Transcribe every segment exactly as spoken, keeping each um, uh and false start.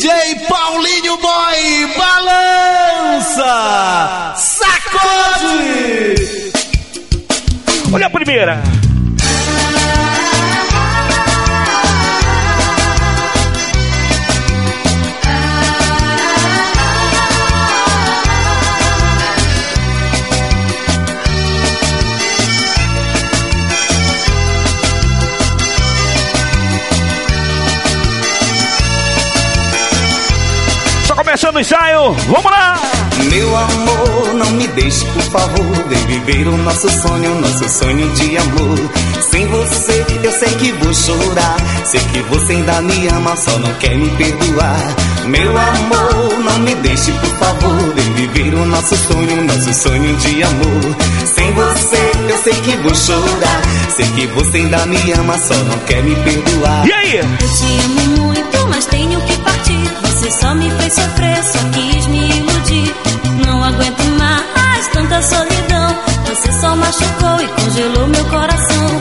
J Paulinho Boy, balança, sacode. Olha a primeira. Começando o ensaio, vamos lá! Meu amor, não me deixe, por favor. Vem viver o nosso sonho, nosso sonho de amor. Sem você, eu sei que vou chorar. Sei que você ainda me ama, só não quer me perdoar. Meu amor, não me deixe, por favor. Vem viver o nosso sonho, nosso sonho de amor. Sem você, eu sei que vou chorar. Sei que você ainda me ama, só não quer me perdoar. E aí? Eu te amo muito, mas tenho que partir. Você só me fez sofrer, só quis me iludir. Não aguento mais tanta solidão. Você só machucou e congelou meu coração.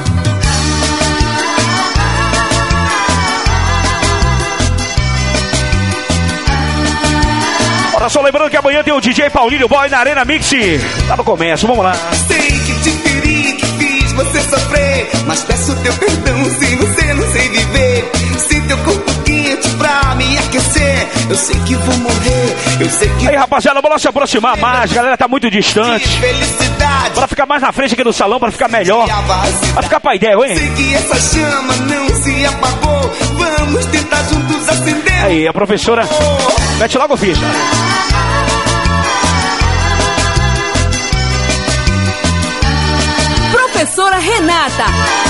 Olha só, lembrando que amanhã tem o D J Paulinho Boy na Arena Mix. Tá no começo, vamos lá. Sei que te feri, que fiz você sofrer, mas peço teu perdão se você não sei viver. Se teu corpo quente pra me aquecer, eu sei que vou morrer, eu sei que... Aí, rapaziada, vamos se aproximar mais, a galera tá muito distante. Bora ficar mais na frente aqui no salão, pra ficar melhor. Vai ficar pra ideia, hein? Sei que essa chama não se apagou, vamos tentar juntos acender. Aí, a professora mete logo o ficha. Professora Renata.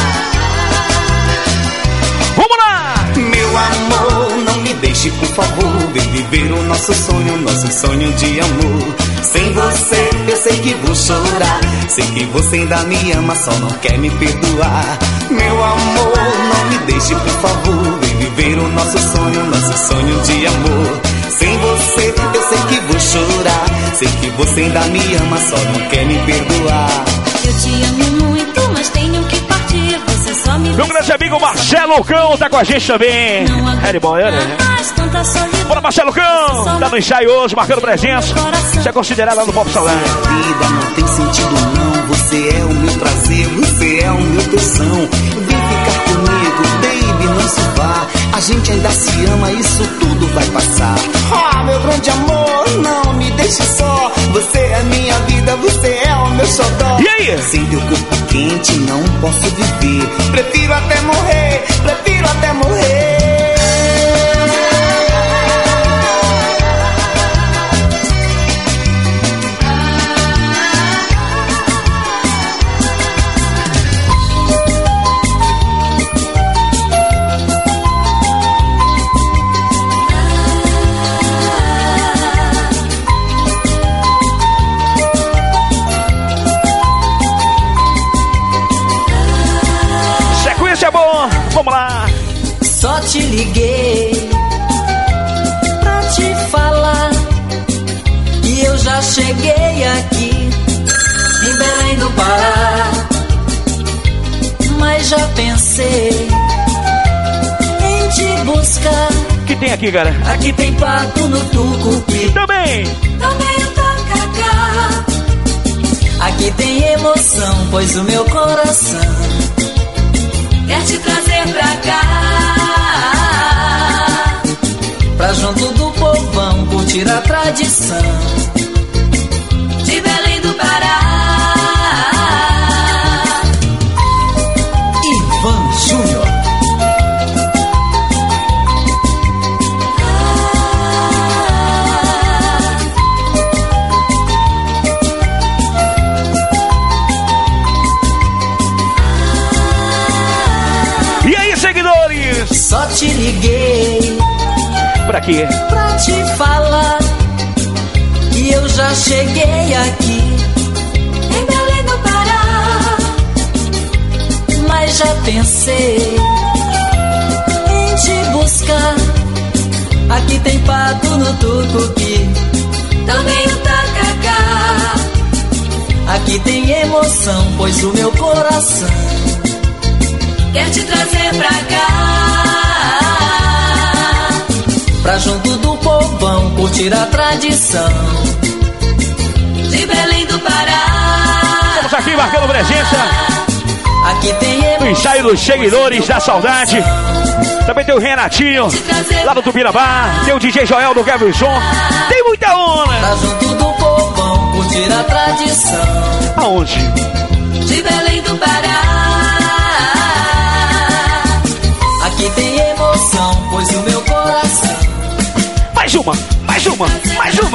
Vamos lá! Meu amor, não me deixe, por favor. Vem viver o nosso sonho, nosso sonho de amor. Sem você, eu sei que vou chorar. Sei que você ainda me ama, só não quer me perdoar. Meu amor, não me deixe, por favor. Vem viver o nosso sonho, nosso sonho de amor. Sem você, eu sei que vou chorar. Sei que você ainda me ama, só não quer me perdoar. Eu te amo muito, mas tenho que partir. Você só me... Meu grande amigo Marcelo Cão tá com a gente também. Harry Boy, né? Bora, Marcelo Cão! Tá no ensaio hoje, marcando presença. Você é considerado lá no Pop Salão. Vida não tem sentido não. Você é o meu prazer, você é o meu tesão. Vem ficar comigo, baby, não se vá. A gente ainda se ama, isso tudo vai passar. Ah, meu grande amor, não me deixe só. Você é minha vida, você é o meu xodó. E aí? Sem teu corpo quente não posso viver. Prefiro até morrer, prefiro até morrer. Vamos lá! Só te liguei pra te falar que eu já cheguei aqui em Belém do Pará. Mas já pensei em te buscar. O que tem aqui, cara? Aqui tem pato no tucupi. Também! Também o tacacá. Aqui tem emoção, pois o meu coração quer te trazer pra cá, pra junto do povão curtir a tradição de Belém do Pará. Ivan Júnior. Só te liguei por aqui pra te falar que eu já cheguei aqui em Belém do Pará. Mas já pensei em te buscar. Aqui tem pato no tucupi, também o tacacá. Aqui tem emoção, pois o meu coração quer te trazer pra cá, pra junto do povão curtir a tradição de Belém do Pará. Estamos aqui marcando presença. Aqui tem no ensaio dos seguidores da saudade. Também tem o Renatinho, lá do Tupinambá. Tem o D J Joel do Gabrielson. Tem muita onda. Pra junto do povão curtir a tradição. Aonde? De Belém do Pará. Aqui tem emoção, pois o meu coração. Mais uma, mais uma, mais uma.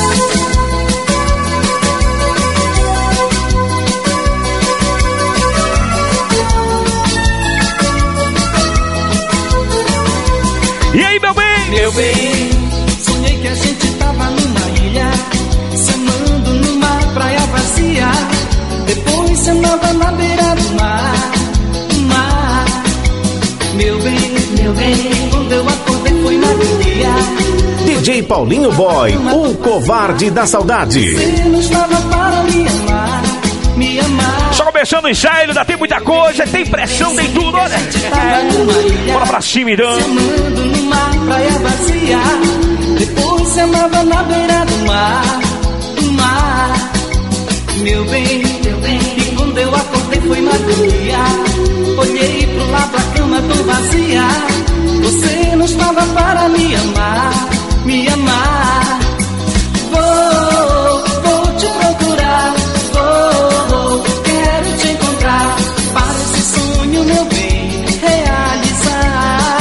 E aí, meu bem? Meu bem, sonhei que a gente tava numa ilha, se amando numa praia vazia. Depois se amava na beira do mar, mar. Meu bem, meu bem, quando eu acordei foi na alegria. D J Paulinho Boy, o covarde da saudade. Você não estava para me amar, me amar. Só começando o ensaio, ainda tem muita coisa, tem pressão, tem tudo, olha. Bora pra cima, então. Se amando numa praia vazia. Depois se amava na beira do mar, do mar. Meu bem, meu bem, e quando eu acordei foi madrugada. Olhei pro lado, a cama tão vazia. Você não estava para me amar, me amar. Vou, vou te procurar, vou, quero te encontrar, para esse sonho, meu bem, realizar.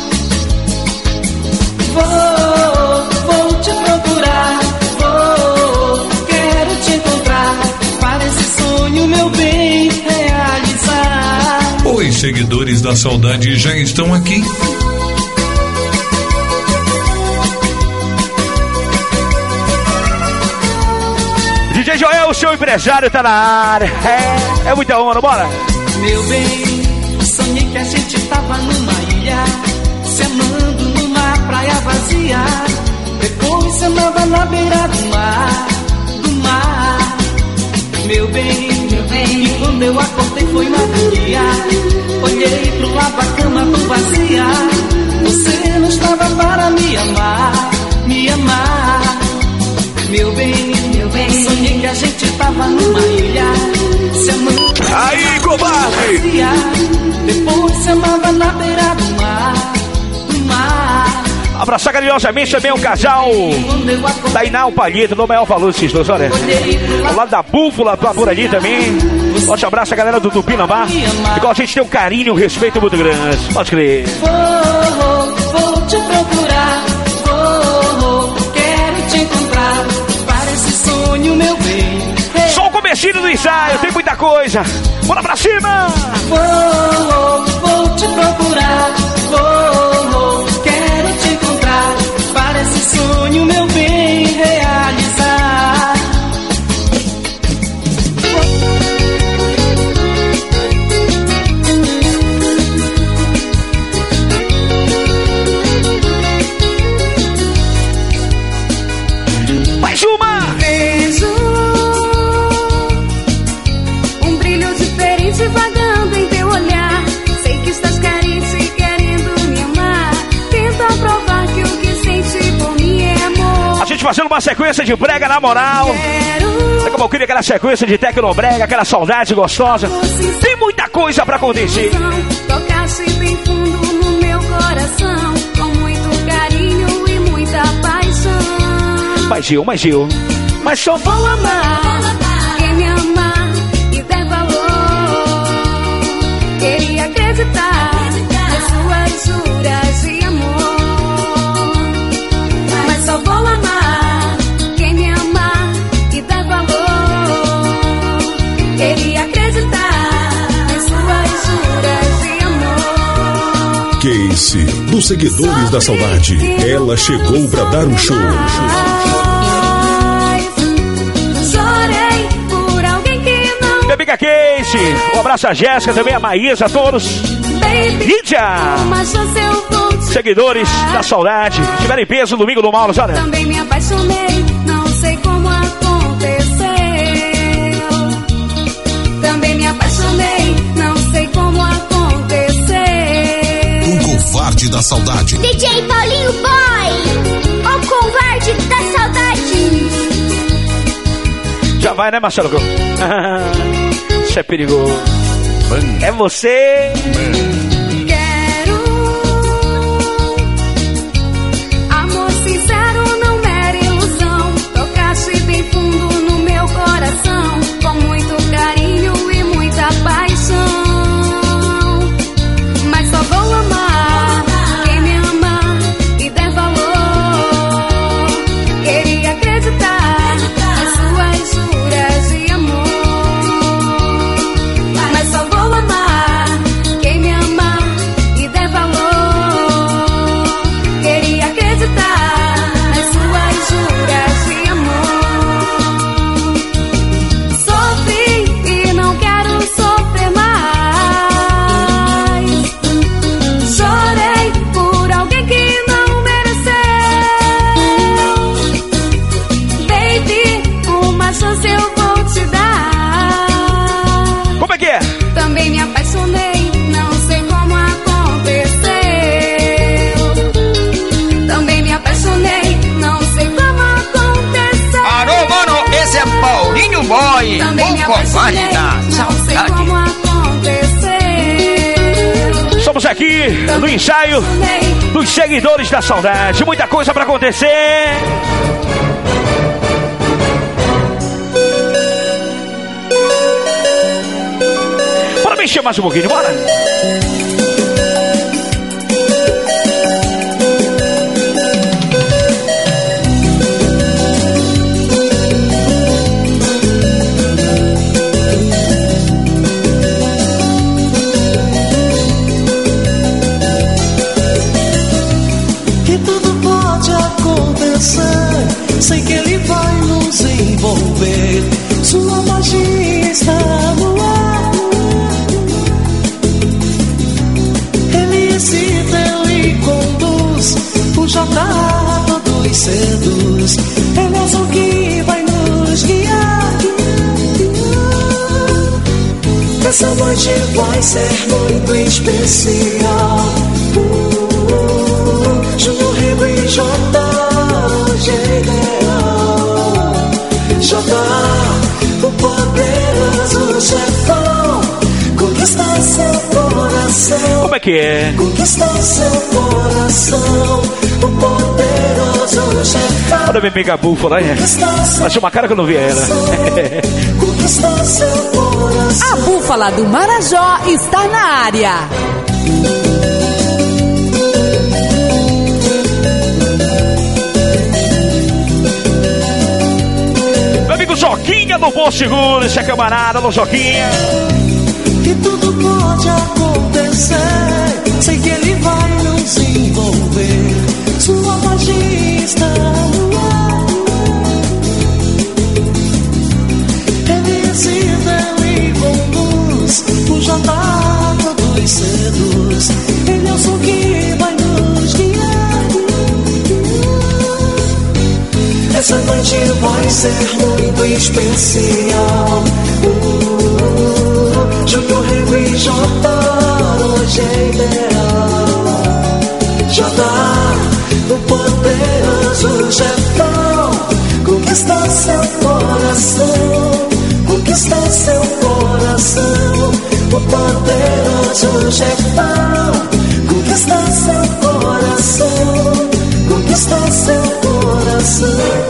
Vou, vou te procurar, vou, quero te encontrar, para esse sonho, meu bem, realizar. Os seguidores da saudade já estão aqui. D J Joel, o seu empresário, tá na área. É, é muita onda, bora. Meu bem, sonhei que a gente tava numa ilha, se amando numa praia vazia. Depois se amava na beira do mar, do mar. Meu bem, meu bem, e quando eu acordei foi madrugada. Olhei pro lado, a cama tão vazia. Você não estava para me amar, me amar. Meu bem, meu bem, sonhei que a gente tava numa ilha, se amando. Aí, covarde! Depois se amava na beira do mar, do mar. Abraçar carinhosamente também o casal Tainá, o Palhito, do maior valor desses dois, olha. Ao lado da Búfala, por ali também. Forte abraço a galera do Tupinambá. Igual a gente tem um carinho e um respeito muito grande. Pode crer. Vou, vou te procurar, vou, quero te encontrar, para esse sonho, meu bem. Só o comecinho do ensaio, tem muita coisa. Bora pra cima! Vou, vou te procurar, vou, quero te encontrar, para esse sonho, meu bem, realizar. Mais uma! Vejo um brilho diferente vagando em teu olhar. Sei que estás carente e querendo me amar. Tenta provar que o que sente por mim é amor. A gente fazendo uma sequência de brega na moral. Daqui a pouquinho aquela sequência de tecnobrega, aquela saudade gostosa. Tem muita coisa pra acontecer. Tocaste bem fundo no meu coração, com muito carinho e muita paixão. Mas Gil, mas Gil, mas só Vou amar quem me amar e der valor. Queria acreditar nas suas juras de amor. Mas só vou amar quem me amar e der valor. Queria acreditar nas suas juras de amor. Casey, dos seguidores da saudade. Ela chegou pra dar um show. Chorei por alguém que não. minha amiga Casey, um abraço a Jéssica, também a Maísa, a todos. Baby, Lídia, uma chance eu vou te seguidores da saudade, tiveram em peso no domingo do Mauro, olha. Também me apaixonei, não sei como aconteceu. Também me apaixonei, não sei como aconteceu. O covarde da saudade. D J Paulinho Boy. vai, né, Marcelo? Isso é perigoso. É você. Quero amor sincero, não mera ilusão. Tocaste bem fundo no meu coração, com muito carinho e muita paixão. Mas só vou amar quem me ama e der valor. Queria acreditar nas suas juras de amor. Mas só vou amar quem me ama e der valor. Queria acreditar nas suas juras de amor. Sofri e não quero sofrer mais. Chorei por alguém que não mereceu. Baby, uma chance eu vou te dar. Como é que é? Também me apaixonei, não sei como aconteceu. Também me apaixonei, não sei como aconteceu. Alô, mano, esse é Paulinho Boy, Também me o covarde apaixonei, da não sei saudade. como aconteceu. Estamos aqui no ensaio dos seguidores da saudade. Muita coisa pra acontecer. Bora mexer mais um pouquinho, bora. Que tudo pode acontecer, sei que ele vai nos envolver. Sua magia está no ar. Ele excita, ele conduz. O Jota todos seduz. Ele é o que vai nos guiar. Essa noite vai ser muito especial. Júnior Rego e Jota, hoje é ideal. Jota, o poderoso chefão, conquistar seu coração. Como é que é? Conquistar seu coração, o poderoso chefão. Olha bem pegar a búfala, hein? Achei uma cara que eu não vi ela. Conquistar seu coração. A búfala do Marajó está na área. Meu amigo Joquinha do Bom Seguro, esse é camarada do Joquinha. Que tudo pode acontecer, sei que ele vai nos envolver. Sua magia está no ar. Ele excita, ele conduz. O Jota todos seduz. Ele é o som que vai nos guiar. Essa noite vai ser muito especial. uh, Júnior Rego e Jota, hoje é ideal. Jota, o poderoso chefão, conquistar seu coração. Conquistar seu coração. O poderoso chefão, conquistar seu coração. Conquistar seu coração.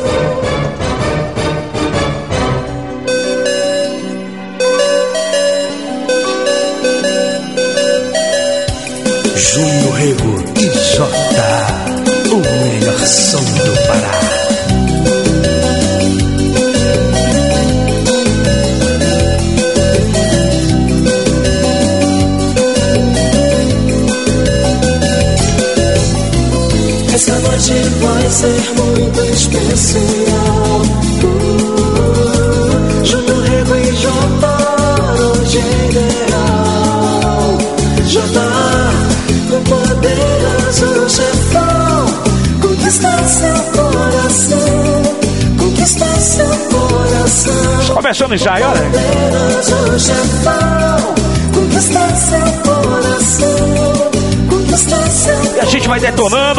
Júnior Rego e Jota, o melhor som do Pará. Essa noite vai ser muito especial. uh, Júnior Rego e Jota, hoje é ideal. Jota, o poderoso chefão, conquistar seu coração. Conquistar seu coração. Começando já, olha. Poderoso chefão, conquistar seu coração. Conquistar seu coração. E a gente vai detonando.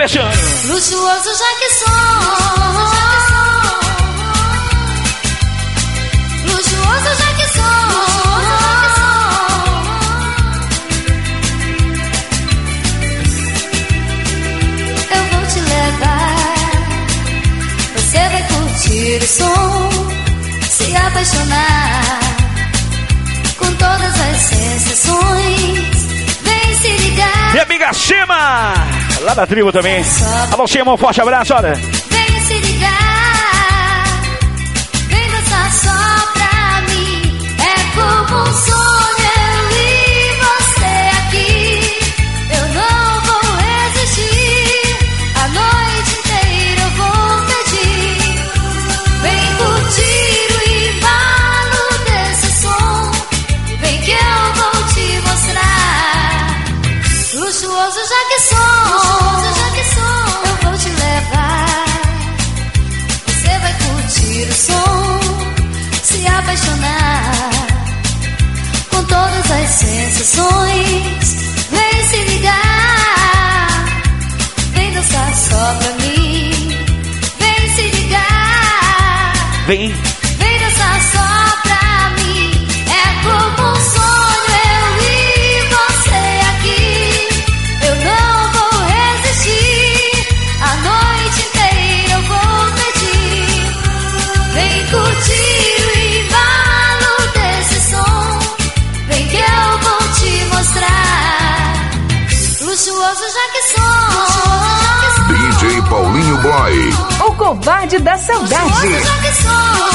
fechando. Luxuoso já que sou. Luxuoso já que sou. Eu vou te levar. Você vai curtir o som, se apaixonar com todas as sensações. Vem se ligar. Minha amiga Chema, lá da tribo também. Alô, Chema, um forte abraço, olha. Vem se ligar, vem dançar só pra mim. É como um sonho, eu e você aqui. Eu não vou resistir, a noite inteira eu vou pedir. Vem curtir o embalo desse som, vem que eu vou te mostrar. Luxuoso já que sou, luxuoso já que sou, eu vou te levar. Você vai curtir o som, se apaixonar com todas as sensações. Vem se ligar, vem dançar só pra mim. Vem se ligar, Vem. vem dançar só pra mim. É como um sonho, eu e você aqui. Eu não vou resistir, a noite inteira eu vou pedir. Vem curtir o embalo desse som, vem que eu vou te mostrar. Luxuoso já que sou, D J Paulinho Boy. O covarde da saudade. luxuoso já que sou.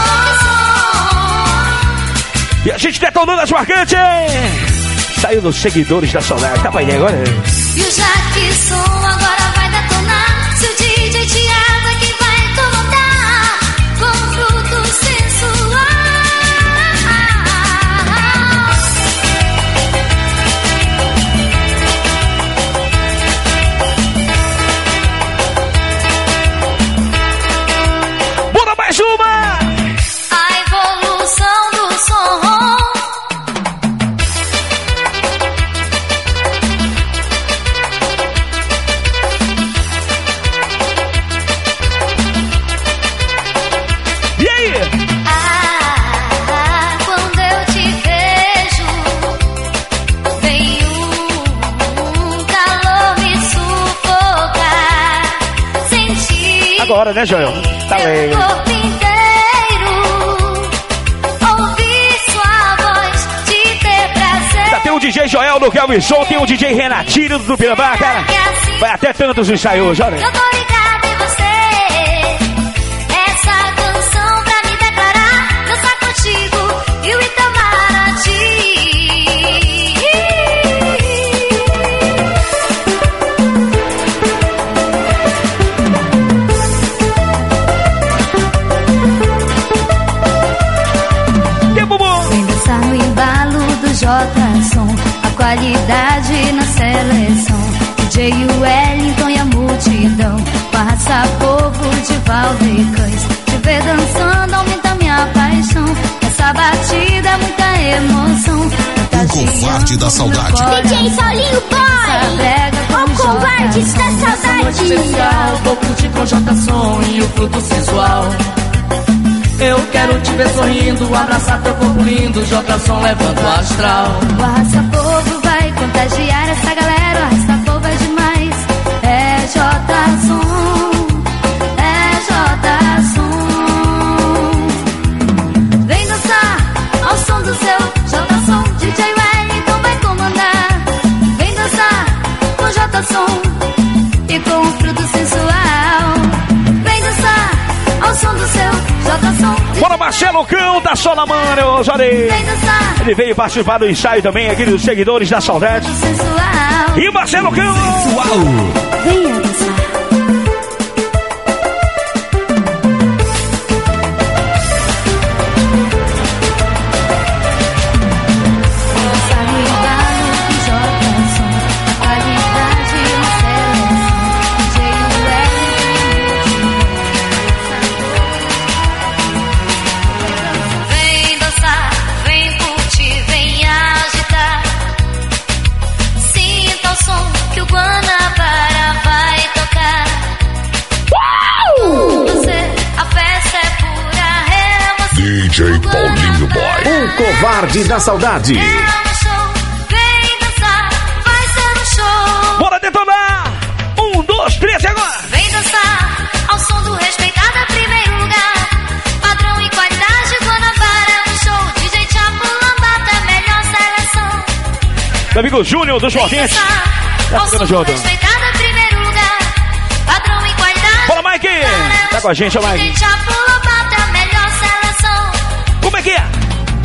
E a gente detonando as marcantes. Saiu dos seguidores da saudade. Tá pra ir agora? E o Jackson agora vai detonar. Se o D J Thiago é quem vai comandar com fruto sensual. Bora mais uma! A evolução do som. E aí? Ah, quando eu te vejo, vem um calor me sufocar. Sentir Agora, né, Joel? Tá meu legal. corpo inteiro, ouvir sua voz, te ter prazer. Já tem o D J Joel do Kelvin Show, tem o D J Renatinho do Tupinambá, cara. Vai até tantos ensaios, olha. Eu tô ligada em você. Essa canção pra me declarar. Dançar contigo e o Itamaraty. Tempo bom. Vem dançar no embalo do J-Som, a qualidade na seleção. D J Wellington e a multidão, com a raça povo de Valdecães. Te ver dançando aumenta minha paixão. Essa batida é muita emoção. O covarde da saudade. D J Paulinho Boy, o covarde da saudade. Especial, vou curtir com J-Som e o fruto sensual. Eu quero te ver sorrindo, abraçar teu corpo lindo, J-Som levando o astral. O Arrasta Povo vai contagiar essa galera. O Arrasta Povo é demais. É J-Som, é J-Som. Vem dançar ao som do seu J-Som. D J Wellington vai comandar. Vem dançar com J-Som e com o fruto sensual. Vem dançar ao som do seu J-Som. Bora, Marcelo Cão da Sola Mano, Jorei. Vem dançar Ele veio participar do ensaio também, aqui dos seguidores da saudade. sensual. E Marcelo Cão. Venha dançar. Dançar no embalo do J-Som, a qualidade na seleção. D J Wellington. Vem dançar, vem curtir, vem agitar. Sinta o som que o Guanabara vai Covarde da Saudade. Vem dançar, vai ser um show. Bora detonar! Um, dois, três, agora! Vem dançar ao som do respeitado em primeiro lugar. Padrão e qualidade, Guanabara, um show. D J Chapo, Lambata, melhor seleção. Meu amigo Júnior dos Mortentes. Tá ficando junto. Respeitado em primeiro lugar. Padrão e qualidade. Bora, Mike! Tá com a gente, ó, Mike. D J Chapo, Lambata, melhor seleção. Como é que é?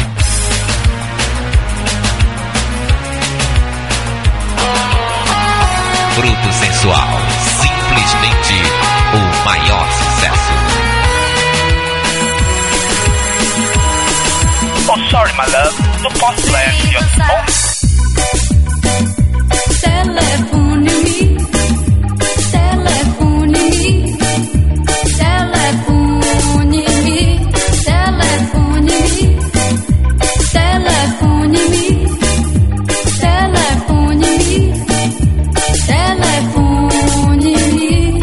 Fruto sensual, simplesmente o maior sucesso. Oh, sorry, my love. Não posso play your phone. Telefone-me, telefone-me, telefone-me, telefone-me, telefone-me, telefone-me, telefone-me.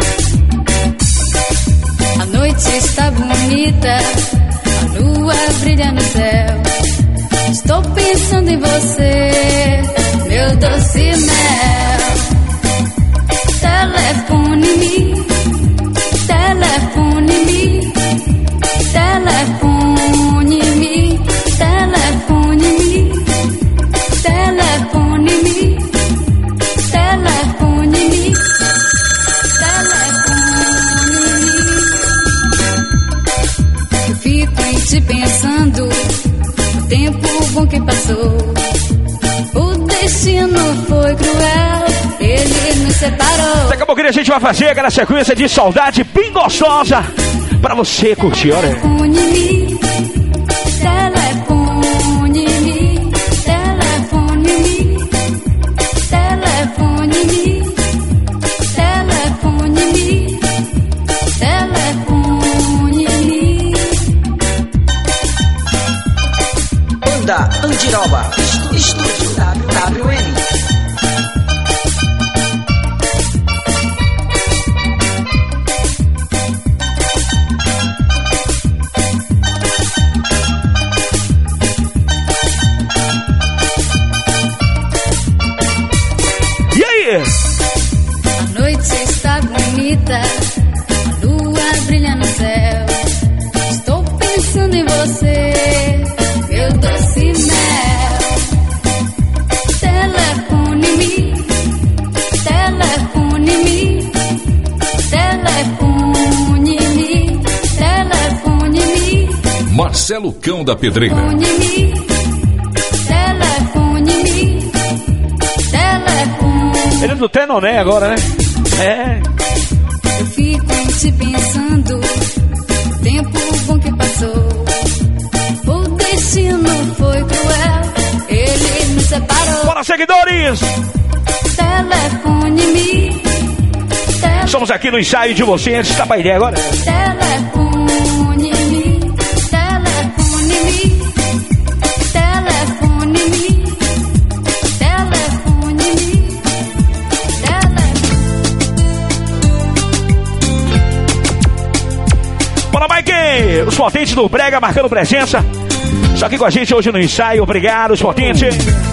A noite está bonita, a lua brilha no céu. Estou pensando em você, meu doce mel. Telefone-me, telefone-me, telefone-me, telefone-me, telefone-me, telefone-me, telefone-me. Eu fico em ti pensando, o tempo bom que passou. O destino foi cruel, ele nos separou. Daqui a pouquinho a gente vai fazer aquela sequência de saudade bem gostosa pra você curtir, olha. Telefone-me, telefone-me, telefone-me, telefone-me, telefone-me, telefone-me. Banda Andiroba, Estúdio W W N. E aí? A noite está bonita, a lua brilha no céu. Estou pensando em você, meu doce mel. Telefone-me, telefone-me, telefone-me, telefone-me, Marcelo Cão da Pedreira. telefone-me, telefone-me, telefone-me. Ele é do Tenoné agora, né? É. Eu fico em ti pensando, o tempo bom que passou. O destino foi cruel, ele nos separou. Bora, seguidores! Telefone-me, Estamos aqui no ensaio de vocês. Tá pra ideia agora? telefone-me, telefone-me, telefone-me, telefone-me, telefone-me. Bora, Mike! Os potentes do Brega marcando presença. Só aqui com a gente hoje no ensaio. Obrigado, os potentes.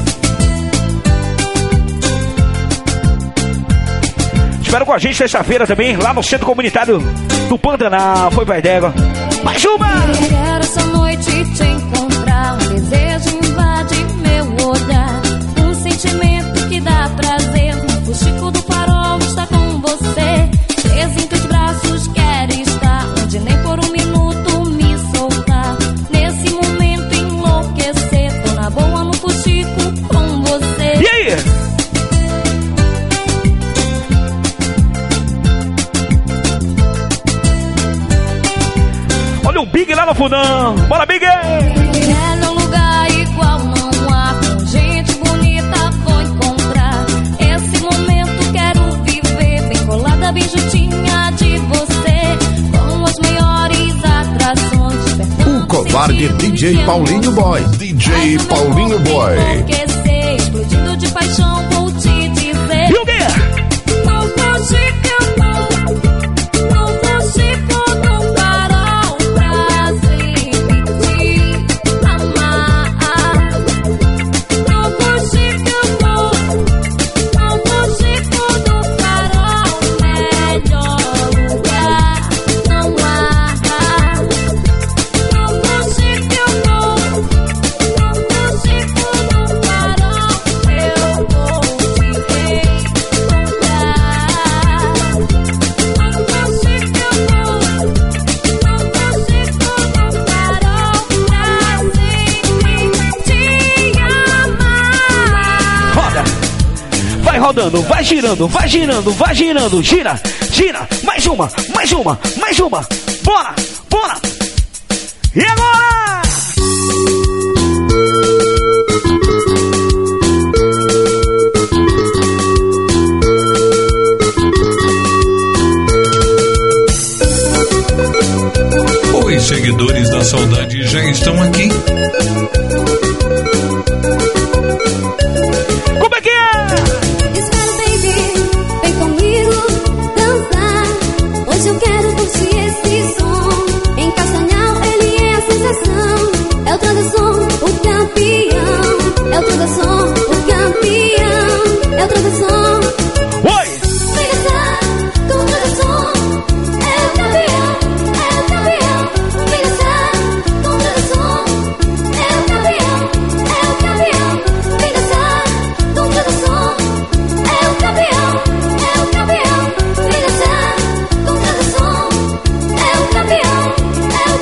Espero com a gente sexta-feira também, lá no Centro Comunitário do Pantanal. Foi pra ideia. Mais uma! Quero essa noite te encontrar. Um desejo invade meu olhar. Um sentimento que dá prazer. O Chico do Farol está com você. Preso em teus braços quer estar. Onde nem por um minuto me soltar. Nesse momento enlouquecer. Tô na boa no Fuxico com você. E aí? Olha o Big lá no fundão. Bora, Big! É num lugar igual não há. Com gente bonita vou encontrar. Esse momento quero viver. Bem colada, bem juntinha de você. Com as maiores atrações. O covarde D J Paulinho Boy. D J Paulinho Boy. Enlouquecer, explodindo de paixão, vou te dizer. E o quê? Não consigo, não consigo, não parar pra sempre te amar. rodando, vai girando, vai girando, vai girando. Gira, gira. Mais uma, mais uma, mais uma. Bora, bora. E agora? Os seguidores da saudade já estão aqui. Como é que é? Espera, baby, vem comigo dançar. Hoje eu quero curtir esse som. Em Castanhal ele é a sensação. É o Transação, o campeão. É o Transação, o campeão. É o Transação. Oi! Vem dançar com o Transação. É o campeão, é o campeão. Vem dançar com o Transação. É o campeão, é o campeão. Vem dançar com o Transação. É o campeão, é o campeão. Vem dançar com o Transação. É o campeão, é o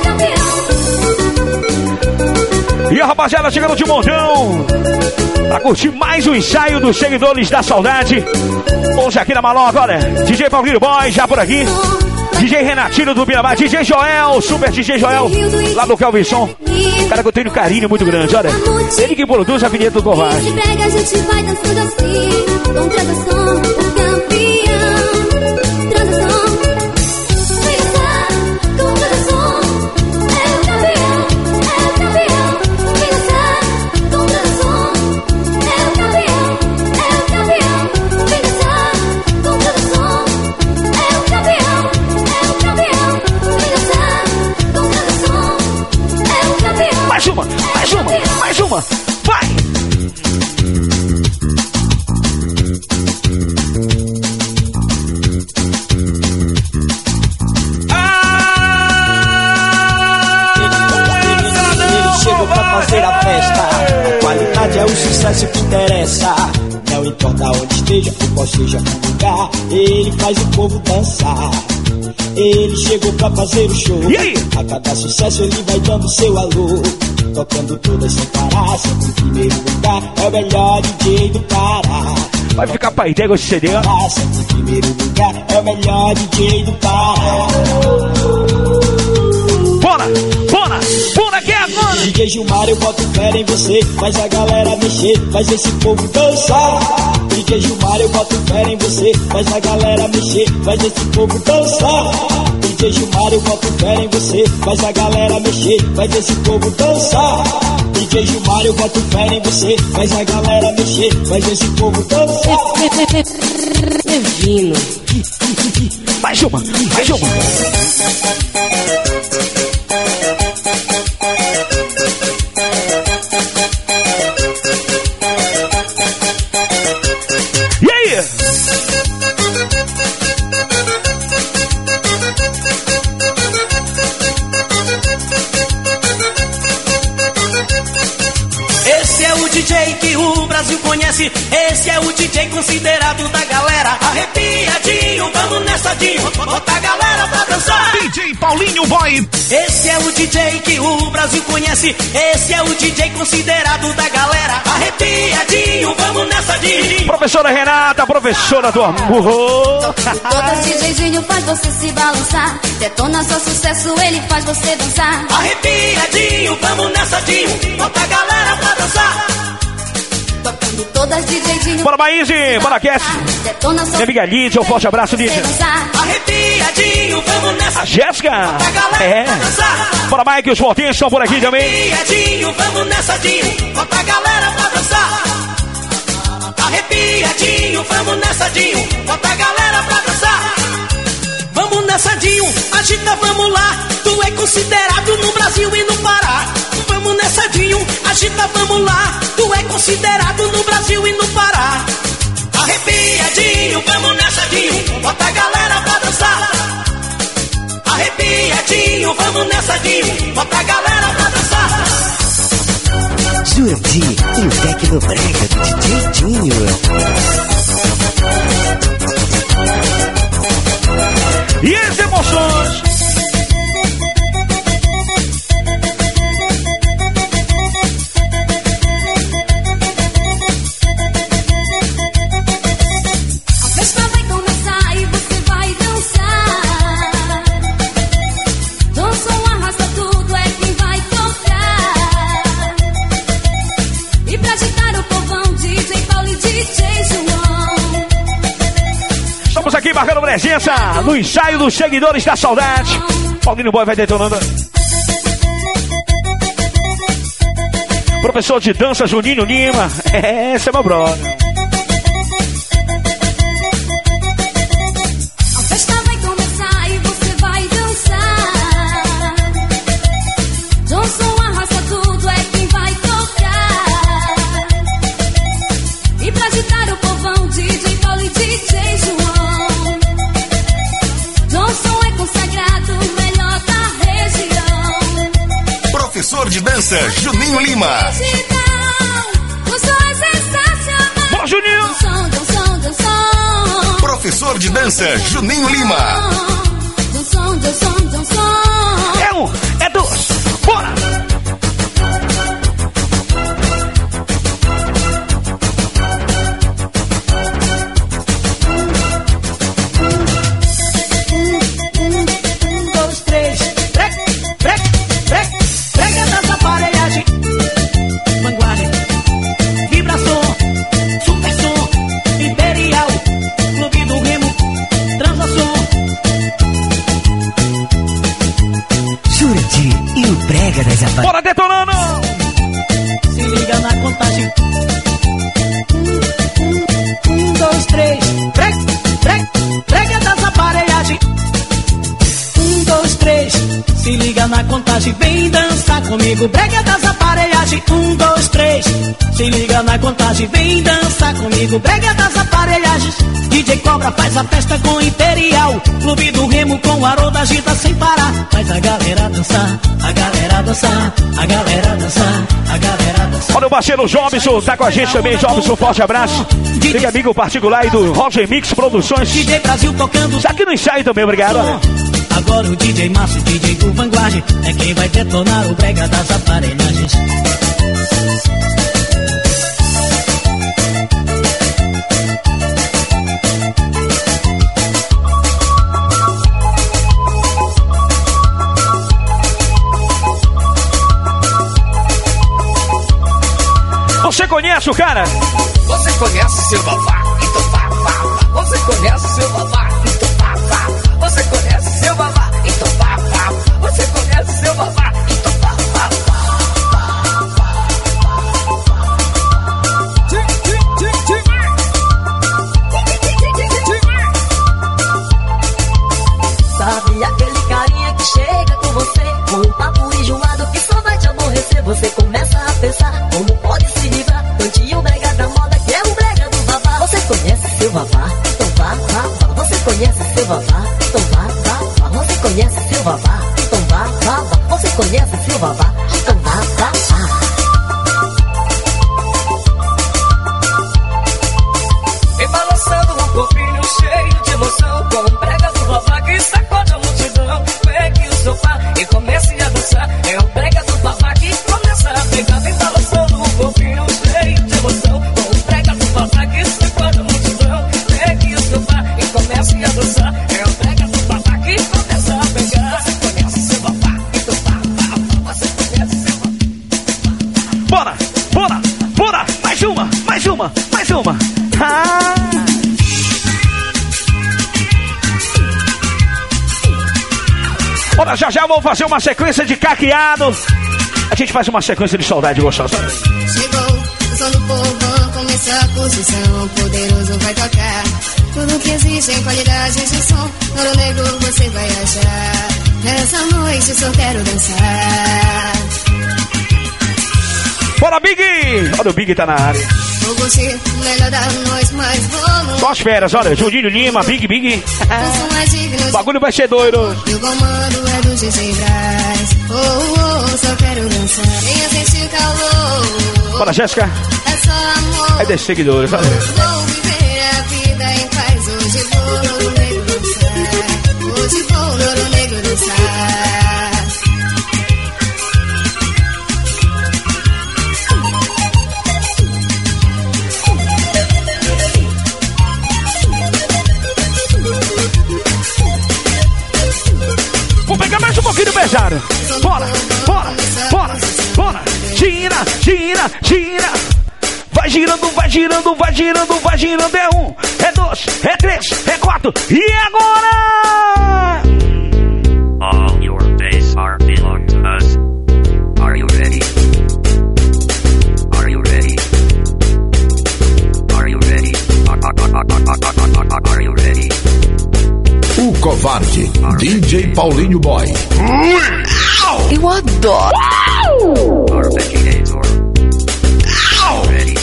campeão. E a rapaziada chegando de montão pra curtir mais um ensaio dos seguidores da saudade. Hoje aqui na Maloca, olha, D J Paulinho Boy já por aqui, D J Renatinho do Pinamar, D J Joel, Super D J Joel, lá do Kelvin Som. Cara que eu tenho um carinho muito grande, olha. Ele que produz a vinheta do Covarde. Se pega, a gente vai dançando assim, com Transação, o campeão. Transação. Vem dançar com Transação. É o campeão, é o campeão. Vem dançar com Transação. É o campeão, é o campeão. Vem dançar com Transação. É o campeão, é o campeão. Vem dançar com Transação. É o campeão. Mais uma, mais uma, mais uma. Vai! Chegou pra fazer a festa. A qualidade é o sucesso que interessa. Não importa onde esteja ou qual seja o lugar, ele faz o povo dançar. Ele chegou pra fazer o show. E aí? A cada sucesso ele vai dando seu alô, tocando todas sem parar. Sempre em primeiro lugar, é o melhor D J do Pará. Vai ficar pai com esse C D, ó. Sempre em primeiro lugar, é o melhor D J do Pará. Bora, bora, bora que é agora. D J Gilmar, eu boto fé em você. Faz a galera mexer, faz esse povo dançar. D J Gilmar, eu boto fé em você. Faz a galera mexer, faz esse povo dançar. D J Gilmar, eu boto fé em você. Faz a galera mexer, faz esse povo dançar. D J Gilmar, eu boto fé em você. Faz a galera mexer, faz esse povo dançar. Divino. Mais uma, mais uma. E aí? Esse é o D J que o Brasil conhece. Esse é o D J considerado da galera. Arrepiadinho, vamos nessa, Dinho. Bota a galera pra dançar. D J Paulinho Boy. Esse é o D J que o Brasil conhece. Esse é o D J considerado da galera. Arrepiadinho, vamos nessa, Dinho. Professora Renata, professora do amor. Todas D J Dinho faz você se balançar. Detona só sucesso, ele faz você dançar. Arrepiadinho, vamos nessa, Dinho. Bota a galera pra dançar. Tocando todas D J Dinho. Bora, Maíse, bora, Cass. Detona só Minha amiga Lídia, um forte abraço, Lídia. Arrepiadinho, vamos nessa. A Jéssica. É. Bora, Mike, os voltinhos estão por aqui também. Arrepiadinho, vamos nessa, Dinho. Bota a galera pra dançar. Arrepiadinho, vamos nessa, Dinho. Bota a galera pra dançar. Vamos nessa, Dinho. Agita, vamos lá. Tu é considerado no Brasil e no Pará. Vamos nessa, Dinho. Agita, vamos lá. Tu é considerado no Brasil e no Pará. Arrepiadinho, vamos nessa, Dinho. Bota a galera pra dançar. Arrepiadinho, vamos nessa, Dinho. Bota a galera pra dançar. Jurandir, o Tecnobrega do D J Dinho. E as emoções? presença no ensaio dos Seguidores da Saudade. Paulinho Boy vai detonando. Professor de dança, Juninho Lima. É, esse é meu brother. A festa vai começar e você vai dançar. Johnson arrasta tudo, é quem vai tocar. E pra agitar o povão, D J Paulo e D J João. Johnson é consagrado, o melhor da região. Professor de dança, Juninho Lima. Bom, Juninho! Danção, danção, danção. Professor de dança, Juninho Lima. Danção, danção, danção. É um, é dois, bora! Bora detonando! Se liga na contagem. Um, um, dois, três. Brega, brega, brega das aparelhagens. Um, dois, três. Se liga na contagem. Vem dançar comigo. Brega das aparelhagens. Um, dois, três. Se liga na contagem. Vem dançar comigo. Brega das aparelhagens. D J Cobra faz a festa com Imperial. Clube do Remo com Haroldo agita sem parar. Faz a galera dançar, a galera dançar, a galera dançar, a galera dançar. Olha o parceiro Jobson, tá com a gente também. Jobson, forte abraço. Fica amigo particular aí do Roger Mix Produções. D J Brasil tocando. Tá aqui no ensaio também, obrigado. Olha. Agora o D J Márcio, D J do Vanguard, é quem vai detonar o brega das aparelhagens. Você conhece o cara? Você conhece seu babá? Então vá, vá, vá. Você conhece seu babá? Então vá, vá, vá. Você conhece seu babá? Então vá, vá, vá. Você conhece seu babá? Então vá, vá, Sabe aquele carinha que chega com você, com um papo enjoado que só vai te aborrecer. Você começa a pensar como pode se livrar. Cantinho brega da moda que é o brega do babá. Você conhece seu babá? Então vá, vá, vá. Você conhece seu babá? Então vá, vá, vá. Você conhece seu babá? Então vá, vá, vá. Você conhece seu babá? Então vá, vá, vá. vem balançando um corpinho cheio de emoção, com um brega do babá que sacode a multidão. Pegue o sofá e comece a dançar. É o brega do babá que começa a pegar. Vem balançando um corpinho cheio de emoção, com um brega do babá que sacode a multidão. Pegue o sofá e comece a dançar. É o brega do babá que começa a pegar. Você conhece seu babá? Então vá, vá, vá. Você conhece seu babá? Bora, bora, bora! Mais uma, mais uma, mais uma! Ah! Bora, já já vamos fazer uma sequência de caqueado. A gente faz uma sequência de saudade gostosa. Chegou o som do povão, começou a construção, poderoso vai tocar. Tudo que existe em qualidade de som, ouro negro você vai achar. Nessa noite só quero dançar. Bora, Big! Olha, o Big tá na área. Vou curtir o melhor da noite, mas vamos. Só as férias, olha, Juninho Lima, Big, Big. O bagulho vai ser doido. E o comando é do D J Braz. Oh, oh, só quero dançar. Venha sentir calor. Bora, Jéssica. É só amor. É desses seguidores, olha. Vou viver a vida em paz. Hoje vou no ouro negro dançar. Hoje vou no ouro negro dançar. Vou pegar mais um pouquinho pesado. Bora, bora, bora, bora. Gira, gira, gira. Vai girando, vai girando, vai girando, vai girando. É um, é dois, é três, é quatro. E agora? All your days are belong to us. Are you ready? Are you ready? Are you ready? Are you ready? O Covarde, D J Paulinho Boy. Eu adoro. Arpeggiator. Ready?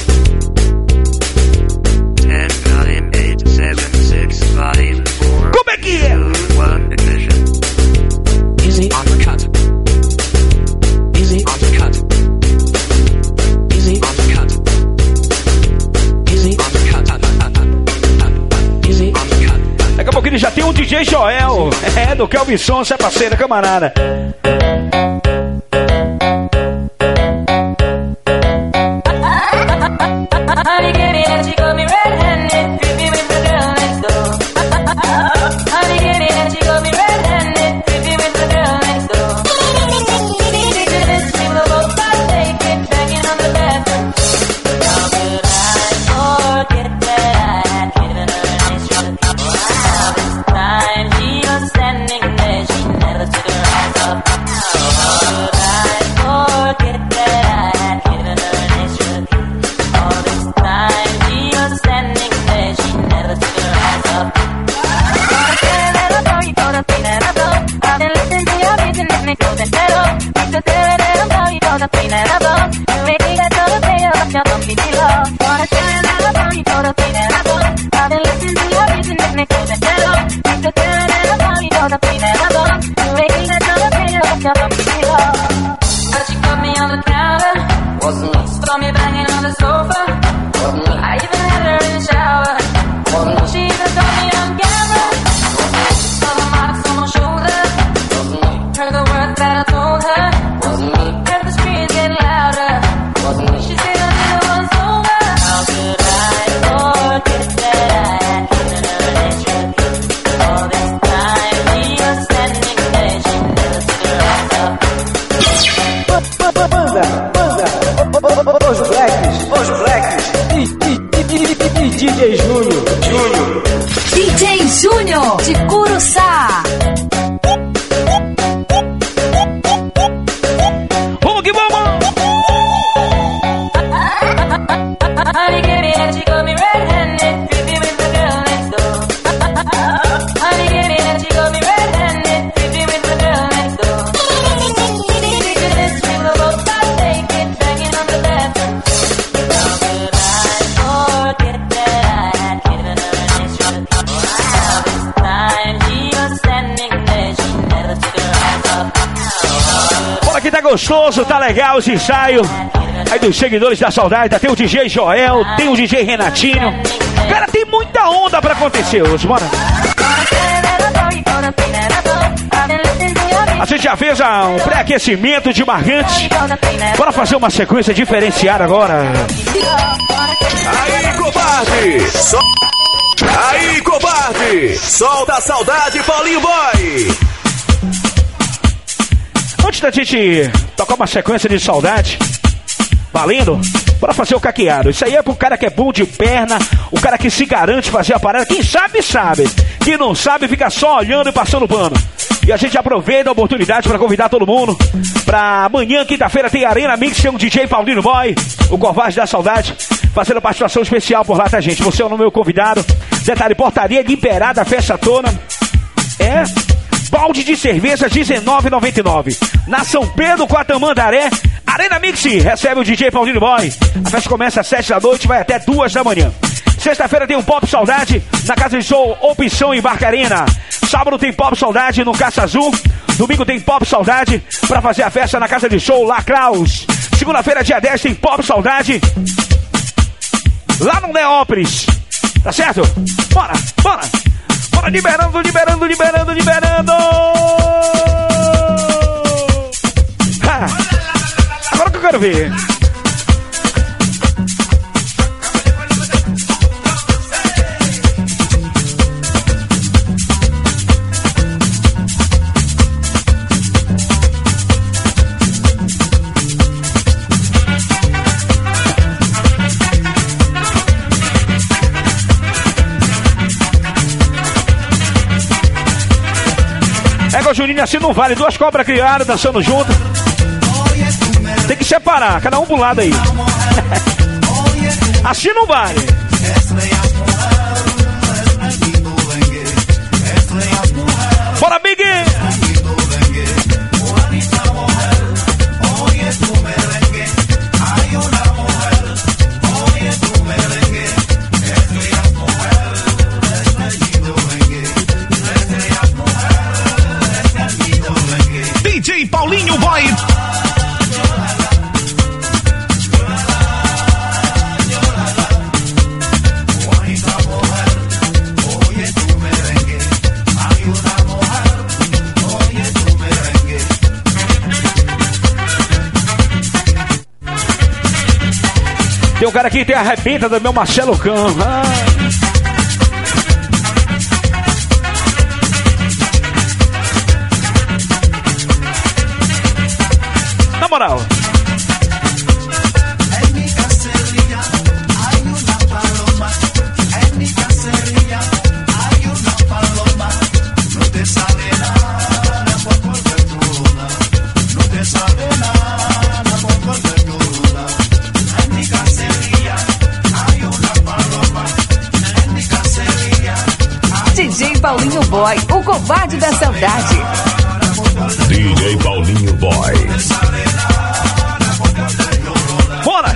ten, nine, eight, seven, six, five, four. Como é que é? One, ignition. Easy on the cut. Easy on the cut. Easy on the cut. Easy on the cut. Easy on the cut. Daqui a pouquinho já tem um D J Joel. É, do Kelvin Som, você é parceiro, camarada. Honey, give me that, you got me red-handed, creepy with the girl next door. Honey, give me that, you got me red-handed, creepy with the girl next door. Picture this, we were both butt naked, banging on the bathroom. How could I forget that I had given her an extra couple of this time? She was standing there, she never took her eyes off. How could I forget that I had given her an extra all this time? She was standing there, she never took her eyes off. I've been listening to your music, make me go entero. Mucho te veré, un poquito de primera voz. You make me get todo feo, yo don't be below. Wanna tell you that I'm poquito de primera voz. I've been listening to your music, make me go entero. Mucho te veré, un poquito de primera voz. You make me get todo feo, yo don't be below. But you caught me on the counter. Wasn't me. Saw me banging on the sofa. Wasn't me. I even had her in the shower. Wasn't me. She even caught me on camera. Wasn't me. Saw the marks on my shoulder. Wasn't me. Heard the words that I told her. Wasn't me. Heard the screams getting louder. Wasn't me. She said I knew it was over. How could I forget that I had given her an extra kiss? All this time she was standing there, she never took her eyes off. Banda, banda, os Blacks, os Blacks e, e, e, e D J Júnior, Júnior. D J Júnior de Curuçá. Vamos que vamos! Honey, give me that, you got me red-handed, creepy with the girl next door. Honey, give me that, you got me red-handed, creepy with the girl next door. Picture this, we were both butt naked, banging on the bathroom. How could I forget that I had given her an extra couple? All this time she was standing there, she never took her eyes off. Bora que tá gostoso, tá legal esse ensaio. Aí dos seguidores da saudade, tem o D J Joel, tem o D J Renatinho. Cara, tem muita onda pra acontecer hoje, bora. A gente já fez um pré-aquecimento de marcante. Bora fazer uma sequência diferenciada agora. Aí, covarde! Sol... Aí, covarde! Solta a saudade, Paulinho Boy! Antes da gente tocar uma sequência de saudade, valendo, bora fazer o caqueado. Isso aí é pro cara que é bom de perna, o cara que se garante fazer a parada. Quem sabe, sabe. Quem não sabe, fica só olhando e passando pano. E a gente aproveita a oportunidade para convidar todo mundo pra amanhã, quinta-feira, tem Arena Mix, tem um D J Paulinho Boy, o Covarde da Saudade, fazendo participação especial por lá, tá, gente? Você é o meu convidado. Detalhe, portaria liberada, festa toda. É... balde de cerveja dezenove reais e noventa e nove centavos. Na São Pedro com a Tamandaré, Arena Mix, recebe o D J Paulinho Boy. A festa começa às sete da noite, vai até duas da manhã. Sexta-feira tem um Pop Saudade na Casa de Show Opção em Barcarena. Sábado tem Pop Saudade no Caça Azul. Domingo tem Pop Saudade pra fazer a festa na Casa de Show La Kraus. Segunda-feira, dia dez, tem Pop Saudade lá no Neópolis. Tá certo? Bora, bora! Bora liberando, liberando, liberando, liberando! Ha! Agora que eu quero ver. com a Juninho assim não vale. Duas cobras criadas, dançando junto. Tem que separar, cada um pro lado aí. Assim não vale. Bora, Big! D J Paulinho Boy. Tem um cara aqui que tem a arrebenta do meu Marcelo Cão. Ah. Na moral. D J Paulinho Boy, o covarde da saudade. D J Paulinho Boy. Bora!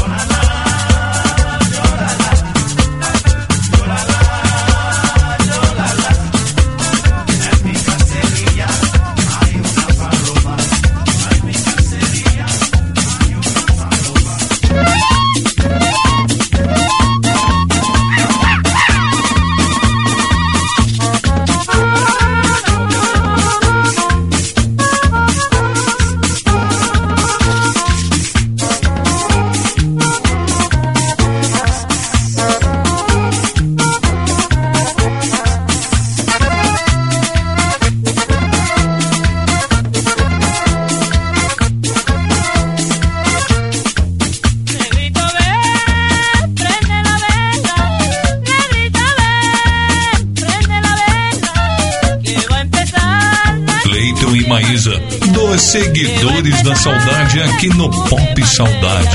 Maísa, dos seguidores da saudade aqui no Pop Saudade.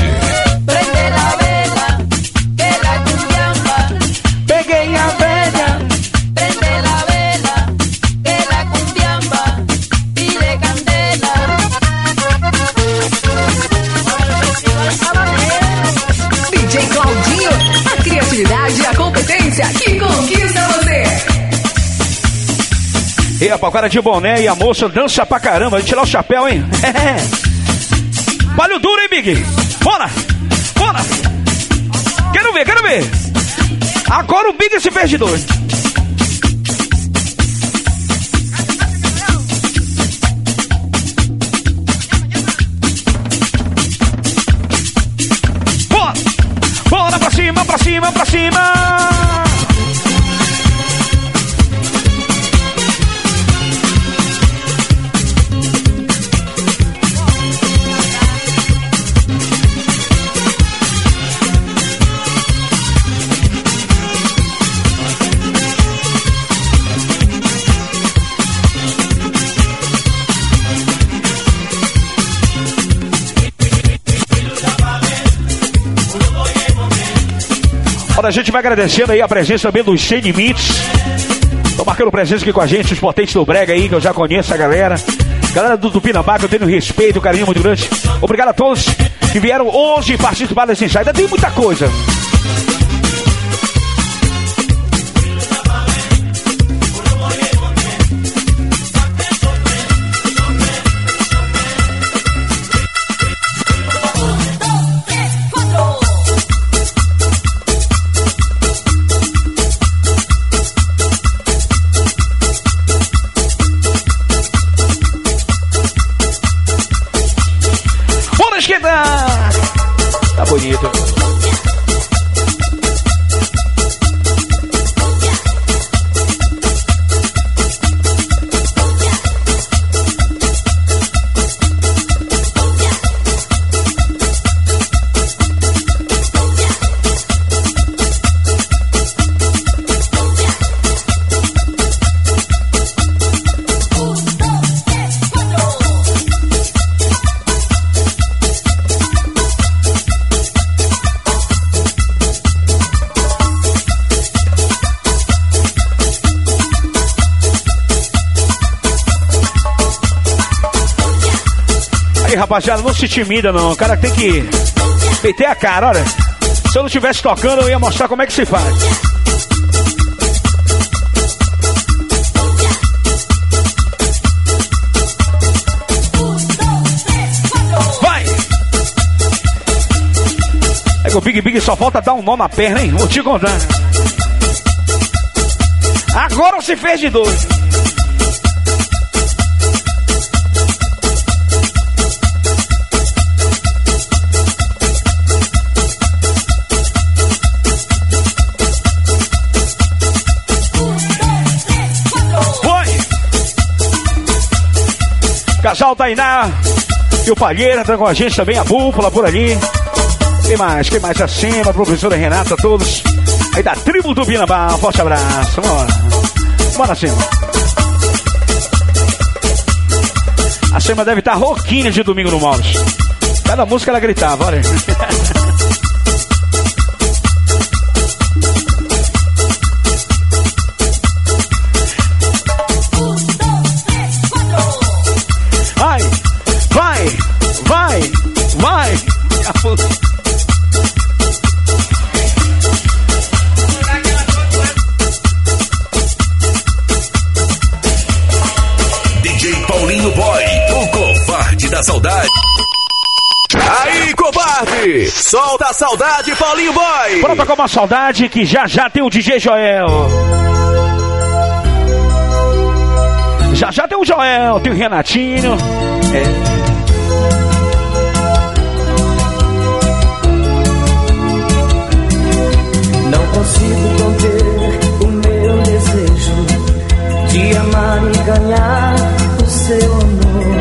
Peguei a velha, prende la vela, que la cumbiamba pide candela. D J Claudinho, a criatividade e a competência que conquista você. E rapaz, o cara de boné e a moça dança pra caramba. Tirar o chapéu, hein? Palho duro, hein, Big? Bora! Bora! Quero ver, quero ver! Agora o Big se fez de dois. Bora! Bora pra cima, pra cima, pra cima! A gente vai agradecendo aí a presença também dos Sem Limites. Estão marcando presença aqui com a gente, os potentes do Brega aí, que eu já conheço a galera. Galera do Tupinambá, que eu tenho respeito, um carinho muito grande. Obrigado a todos que vieram hoje participar desse ensaio. Ainda tem muita coisa. Tá bonito. rapaziada, não se intimida não. O cara tem que meter a cara, olha. Se eu não estivesse tocando, eu ia mostrar como é que se faz. Vai! É que o Big Big só falta dar um nó na perna, hein? Vou te contar. Agora se fez de doido. Casal Tainá e o Palheira estão com a gente também, a Búfala por ali. Quem mais? Quem mais acima? A professora Renata, todos aí da tribo do Binambá. Um forte abraço. Bora. Bora acima. A Sema deve estar rouquinha de domingo no Maurício. Cada música ela gritava, olha. Vai, vai, vai, vai. D J Paulinho Boy, o covarde da saudade. Aí, covarde! Solta a saudade, Paulinho Boy! Pronto com uma saudade que já já tem o D J Joel. Já já tem o Joel, tem o Renatinho. É. Não consigo conter o meu desejo de amar e ganhar o seu amor.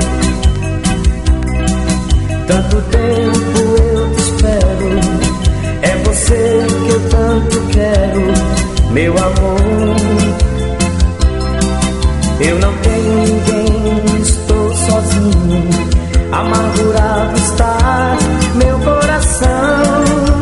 Tanto tempo eu te espero, é você que eu tanto quero, meu amor. Eu não tenho ninguém, estou sozinho, amargurado está meu coração.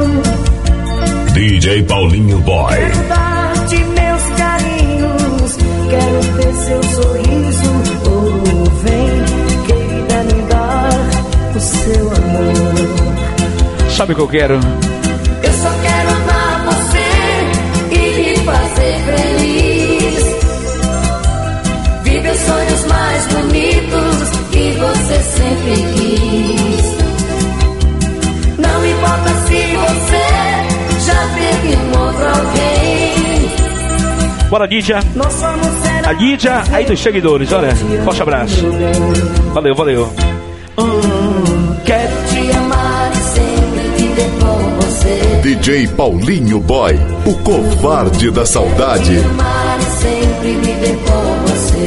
D J Paulinho Boy. Quero dar-te meus carinhos, quero ter seu sorriso. Oh, vem, querida, me dar o seu amor. Sabe o que eu quero? Eu só quero amar você e me fazer feliz. Viver sonhos mais bonitos que você sempre quis. Não importa se você já teve um outro alguém. Bora, Lídia. A Lídia aí dos seguidores, olha. Forte abraço. Valeu, valeu. Hum, quero te amar e sempre viver com você. D J Paulinho Boy, o covarde da saudade. Quero te amar e sempre viver com você.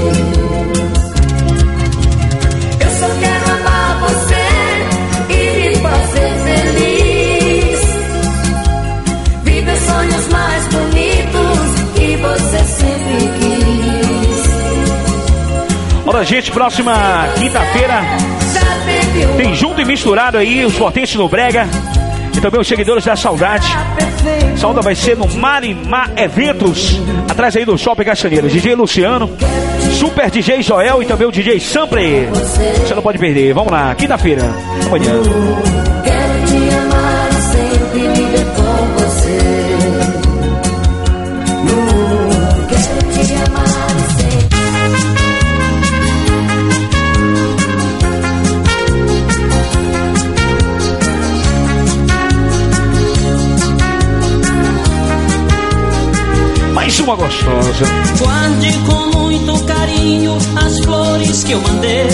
Eu só quero amar você e me fazer feliz. Viver sonhos mais bonitos que você sempre quis. Olha, gente, próxima quinta-feira tem junto e misturado aí os potentes no Brega e também os seguidores da Saudade. Saudade vai ser no Marimar Eventos, atrás aí do Shopping Castanheira. D J Luciano, Super D J Joel e também o D J Sample. Você não pode perder. Vamos lá, quinta-feira, amanhã. Quero te amar e sempre viver com você. Quero te amar e sempre. Mais uma gostosa. Guarde com muito carinho as flores que eu mandei.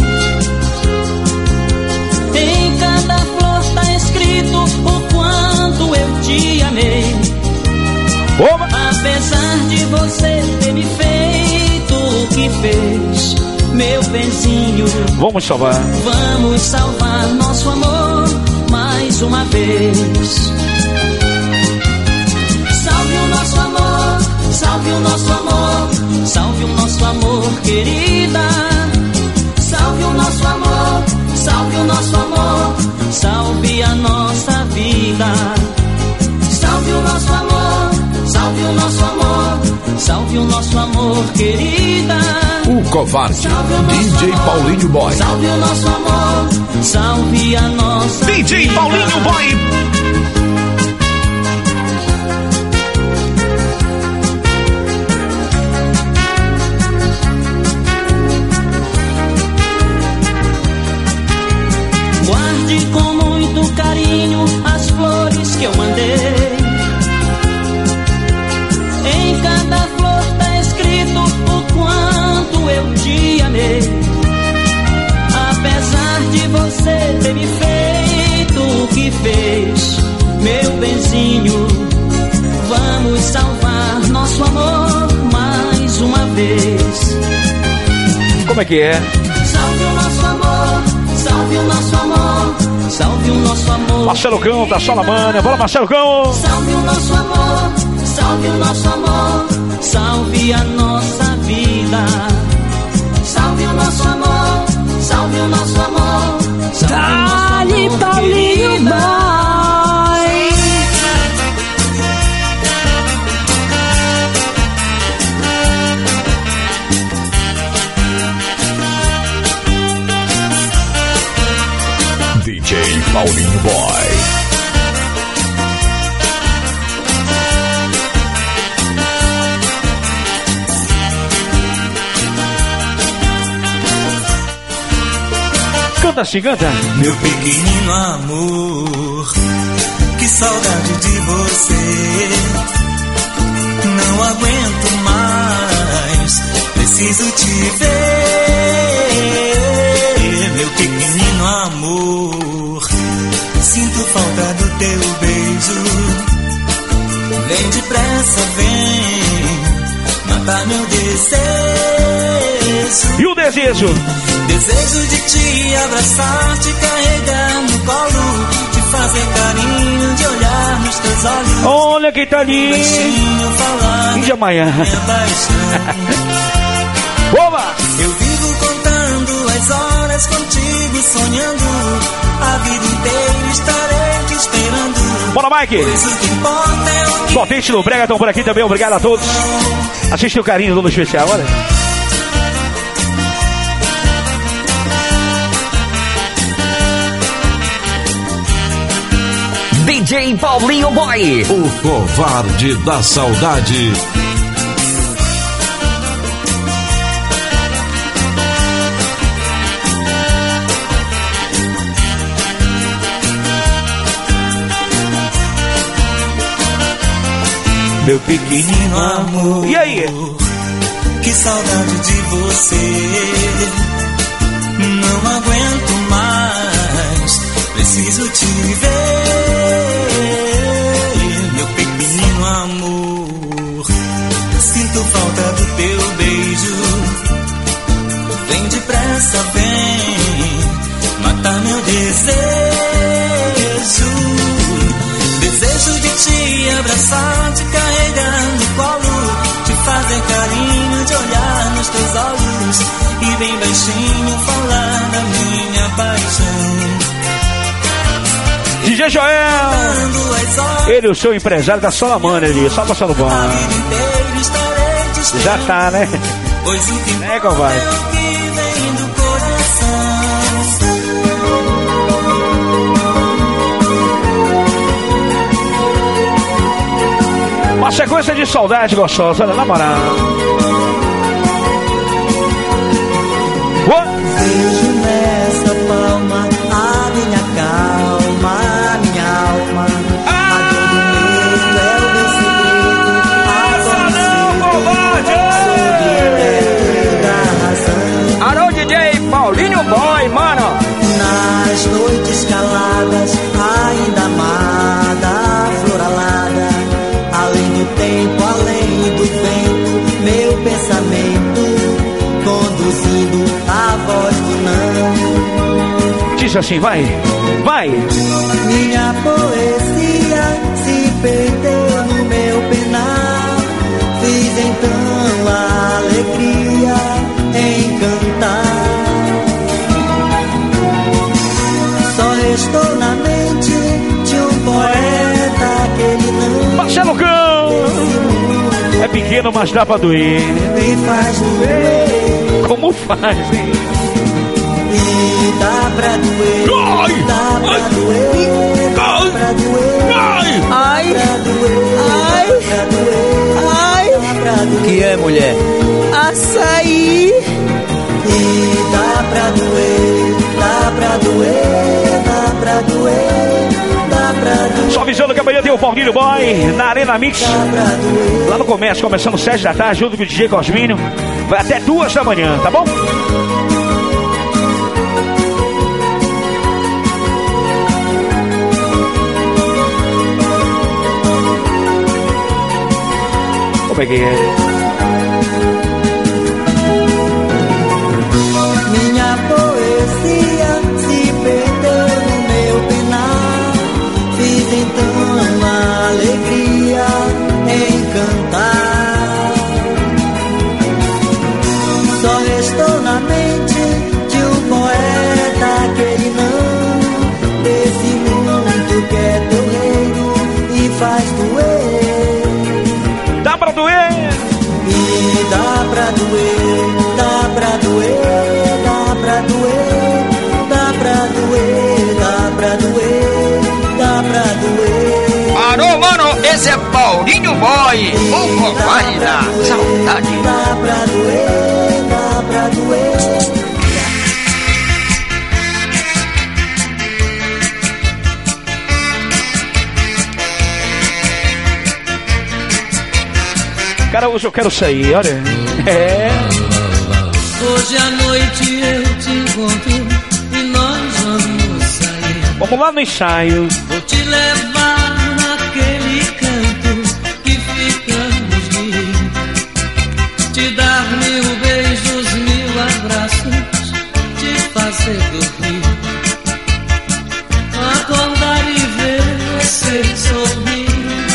Em cada flor tá escrito o quanto eu te amei. Oba. Apesar de você ter me feito o que fez, meu benzinho, vamos salvar. Vamos salvar nosso amor mais uma vez. Salve o nosso amor, salve o nosso amor, salve o nosso amor, querida. Salve o nosso amor, salve o nosso amor, salve a nossa vida. Salve o nosso amor, salve o nosso amor, salve o nosso amor, querida. O Covarde, D J Paulinho Boy. Salve o nosso amor, salve a nossa D J Paulinho Boy. Guarde com muito carinho as flores que eu mandei. Em cada flor tá escrito o quanto eu te amei. Apesar de você ter me feito o que fez, meu benzinho, vamos salvar nosso amor mais uma vez. Como é que é? Salve o nosso amor, salve o nosso amor, salve o nosso amor. Marcelo Cão, da Salamânia. Bora, Marcelo Cão. Salve o nosso amor, salve o nosso amor, salve a nossa vida. Salve o nosso amor, salve o nosso amor, salve Dali, o nosso amor, Paulinho querida. D J Paulinho Boy. Canta assim, canta. Meu pequenino amor, que saudade de você. Não aguento mais, preciso te ver. Meu pequenino amor, sinto falta do teu beijo. Vem depressa, vem matar meu desejo. E o desejo? Desejo de te abraçar, te carregar no colo, te fazer carinho, de olhar nos teus olhos. Olha quem tá ali. Índia Maia. Oba! Eu vivo contando as horas contigo, sonhando. A vida inteira estarei te esperando. Bora, Mike! Pois o que importa é o que... Potente no Brega, estão por aqui também. Obrigado a todos. Assiste o carinho do especial, olha. D J Paulinho Boy, o covarde da saudade. Meu pequenino amor, e aí? Que saudade de você. Não aguento mais, preciso te ver. Meu pequenino amor, sinto falta do teu beijo. Vem depressa, vem matar meu desejo. Desejo de te abraçar, te carregar no colo, te fazer carinho, de olhar nos teus olhos e bem baixinho falar da minha paixão. D J Joel, ele, o seu empresário da Salamânia ali, só passando bom. Já tá, né? É, covarde. Uma sequência de saudade gostosa, olha, na moral. Vejo nessa palma a minha calma, a minha alma. A dor do medo é o meu segredo. A dor Alô, D J Paulinho Boy, mano. Nas noites caladas, ainda amada, flor alada. Além do tempo, além do vento, meu pensamento conduzindo a voz do não. Diz assim, vai, vai. Minha poesia se perdeu no meu penar. Fiz então a alegria em cantar. Só restou na mente de um poeta aquele não. Marcelo Cão! É pequeno, mas dá pra doer. Me faz doer. Como faz, hein? E dá pra doer, ai, dá pra ai, doer, dá ai, pra doer, ai, ai, dá pra doer, ai, dá pra doer, ai, dá pra doer. O que é, mulher? Açaí. E dá pra doer, dá pra doer, dá pra doer, dá pra doer. Só avisando que amanhã tem o Paulinho Boy na Arena Mix. Lá no comércio, começando às sete da tarde, junto com o D J Cosminho. Vai até duas da manhã, tá bom? Como é que é? Minha poesia se perdeu no meu penar. Fiz então uma alegria em cantar. Só restou na mente de um poeta aquele não desse mundo que é teu reino e faz doer. Dá pra doer? E dá pra doer, dá pra doer, dá pra doer, dá pra doer, dá pra doer, dá pra doer. Parou, mano, esse é Paulinho Boy, o covarde da saudade. Dá pra doer, dá pra doer. Cara, hoje eu quero sair, olha. É. Hoje à noite eu te encontro e nós vamos sair. Vamos lá no ensaio. Vou te levar naquele canto que ficamos de ir. Te dar mil beijos, mil abraços, te fazer dormir. Acordar e ver você sorrir.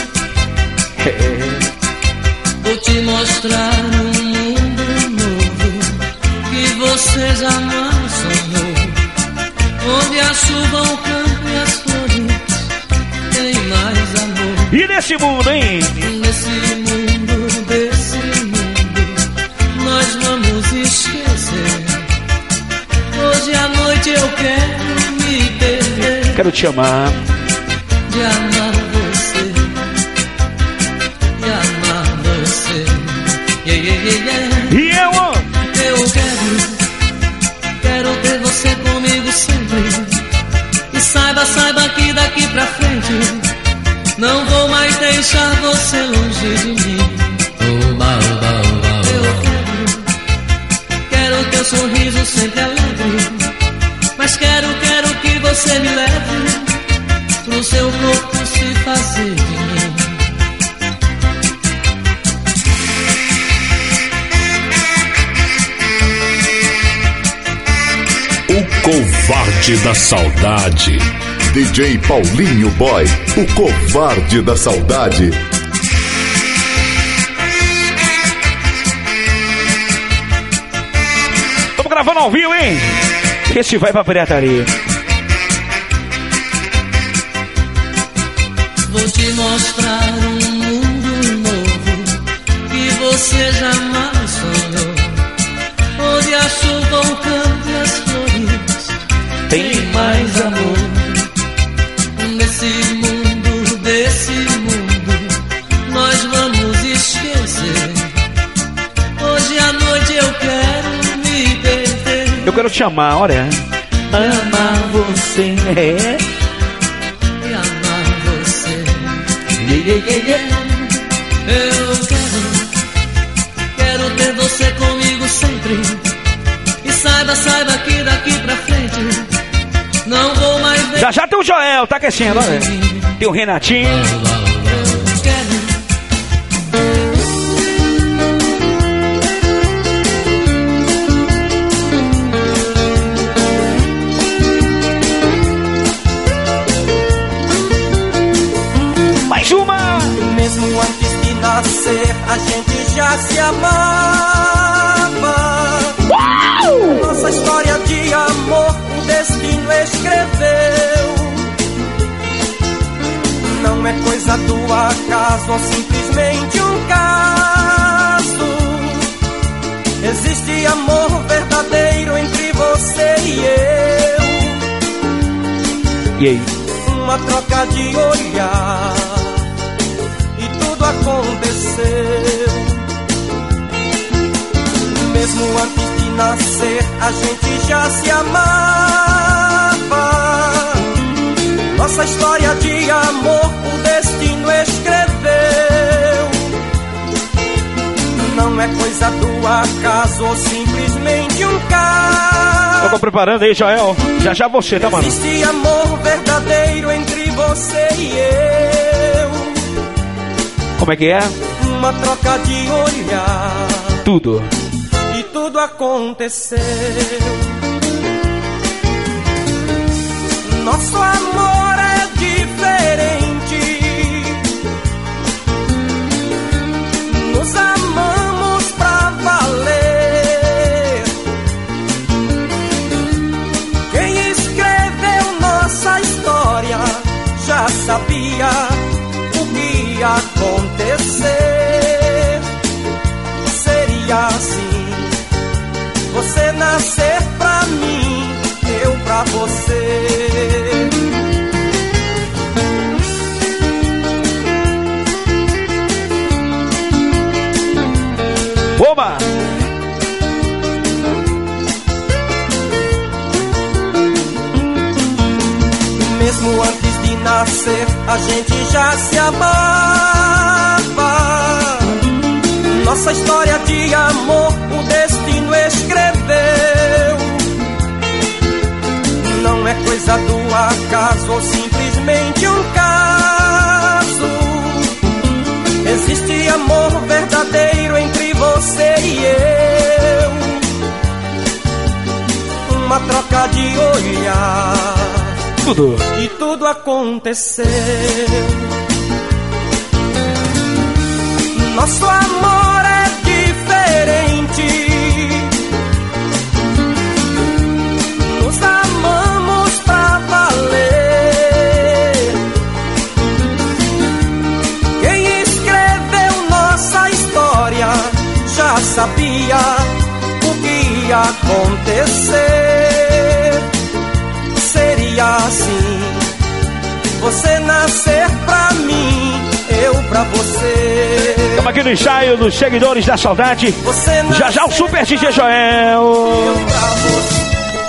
Vou te mostrar um mundo novo que você jamais sonhou, onde a chuva, o campo e as flores têm mais amor. E nesse mundo, hein? Nesse mundo, desse mundo, nós vamos esquecer. Hoje à noite eu quero me perder. Quero te amar. De amar você. De amar você. Yeah, yeah, yeah, yeah. E eu? Eu quero, quero ter você comigo sempre. E saiba, saiba que daqui pra frente não vou mais deixar você longe de mim. Eu quero, quero teu sorriso sempre alegre. Mas quero, quero que você me leve pro seu corpo se fazer de mim. O covarde da saudade. D J Paulinho Boy, o covarde da saudade. Estamos gravando ao vivo, hein? Esse vai pra pirataria. Vou te mostrar um mundo novo que você jamais sonhou, onde a chuva, o campo e as flores tem mais amor. Nesse mundo, desse mundo, nós vamos esquecer. Hoje à noite eu quero me perder. Eu quero te amar, olha. Amar você. É. E amar você. Yeah, yeah, yeah, yeah. Eu quero, quero ter você comigo sempre. E saiba, saiba que daqui pra frente não vou mais ver. Já já tem o Joel, tá aquecendo, olha. Tem o Renatinho. Mais uma! Mesmo antes de nascer, a gente já se amava. Uau! Nossa história de amor, o destino escreveu. Não é coisa do acaso ou simplesmente um caso. Existe amor verdadeiro E aí? Uma troca de olhar e tudo aconteceu. Mesmo antes de nascer, a gente já se amava. Nossa história de amor, o destino escreveu. Não é coisa do acaso ou simplesmente um caso. Eu tô preparando aí, Joel. Já já você, tá, mano? Existe amor verdadeiro entre você e eu. Como é que é? Uma troca de olhar. Tudo. E tudo aconteceu. Nosso amor é diferente. Nos amamos pra valer. Quem escreveu nossa história já sabia o que ia acontecer. Seria assim: você nascer pra mim, eu pra você. Oba! Mesmo antes de nascer, a gente já se amava. Nossa história de amor, o destino escreveu. Não é coisa do acaso ou simplesmente um caso. Existe amor verdadeiro entre você e eu. Uma troca de olhar. Tudo. E tudo aconteceu. Nosso amor é diferente. Nos amamos pra valer. Quem escreveu nossa história já sabia o que ia acontecer. Seria assim: você nascer pra mim, eu pra você. Estamos aqui no ensaio dos Seguidores da Saudade. Já já o Super D J Joel. Eu pra você.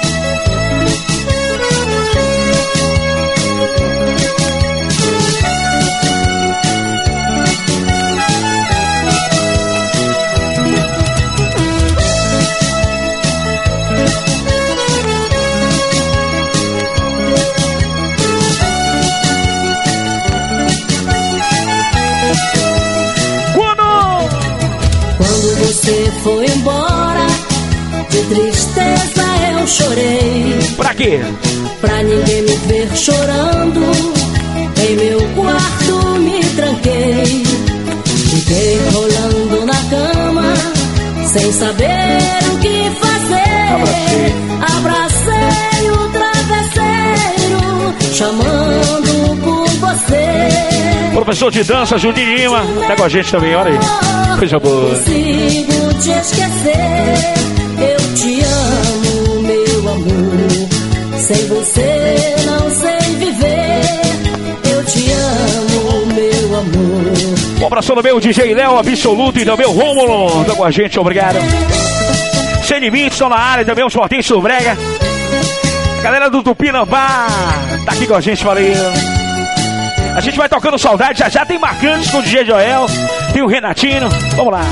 Você foi embora, de tristeza eu chorei. Pra quê? Pra ninguém me ver chorando, em meu quarto me tranquei. Fiquei rolando na cama, sem saber o que fazer. Abracei, Abracei o travesseiro, chamando por você. Professor de dança, Juninho Lima, tá com a gente também, olha aí. Coisa boa. Consigo te esquecer. Eu te amo, meu amor. Sem você não sei viver. Eu te amo, meu amor. Um abraço no meu D J Léo Absoluto e também o Rômulo. Tá com a gente, obrigado. Sem limites, estão na área também, os Fortinhos do Brega. Galera do Tupinambá tá aqui com a gente, valeu. A gente vai tocando saudade, já já tem marcantes com o D J Joel, tem o Renatino, vamos lá.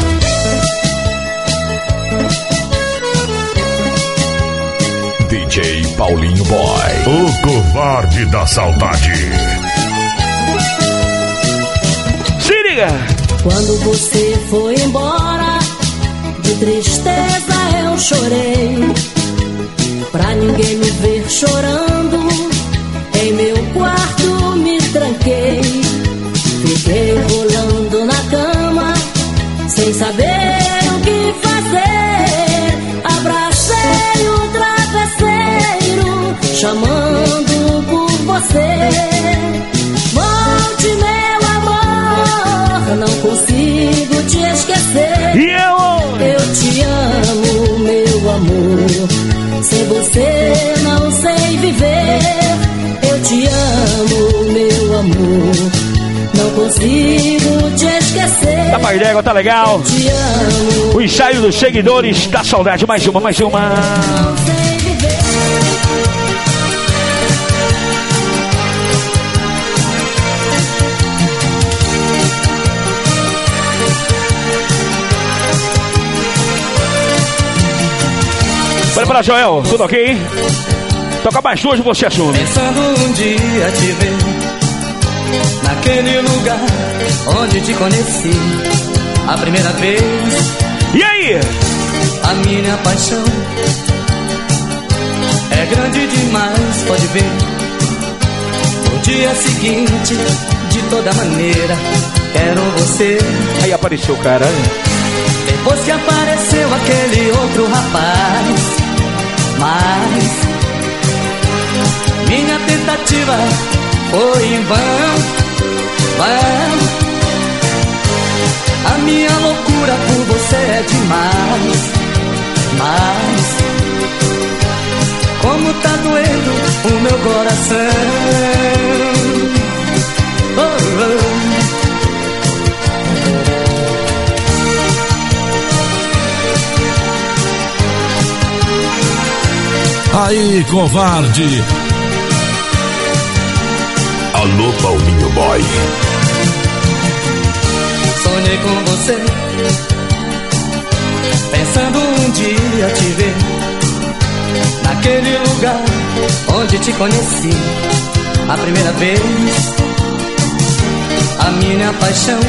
D J Paulinho Boy, o covarde da saudade. Se liga! Quando você foi embora, de tristeza eu chorei. Pra ninguém me ver chorando, em meu quarto me tranquei. Fiquei rolando na cama, sem saber o que fazer. Abracei o travesseiro, chamando por você. Volte, meu amor, não consigo te esquecer. E eu? Eu te amo, meu amor. Sem você não sei viver. Eu te Pai d'Égua, tá legal. O ensaio dos seguidores da saudade. Mais uma, mais uma. Olha pra Joel, tudo ok? Toca mais duas e você assume. Pensando um dia te ver naquele lugar onde te conheci a primeira vez. E aí? A minha paixão é grande demais, pode ver. No dia seguinte, de toda maneira, quero você. Aí apareceu o cara. Depois que apareceu aquele outro rapaz, mas minha tentativa foi em vão, vão. A minha loucura por você é demais, mas como tá doendo o meu coração. Oh, oh. Aí, covarde. Alô, Paulinho Boy. Sonhei com você, pensando um dia te ver naquele lugar onde te conheci a primeira vez. A minha paixão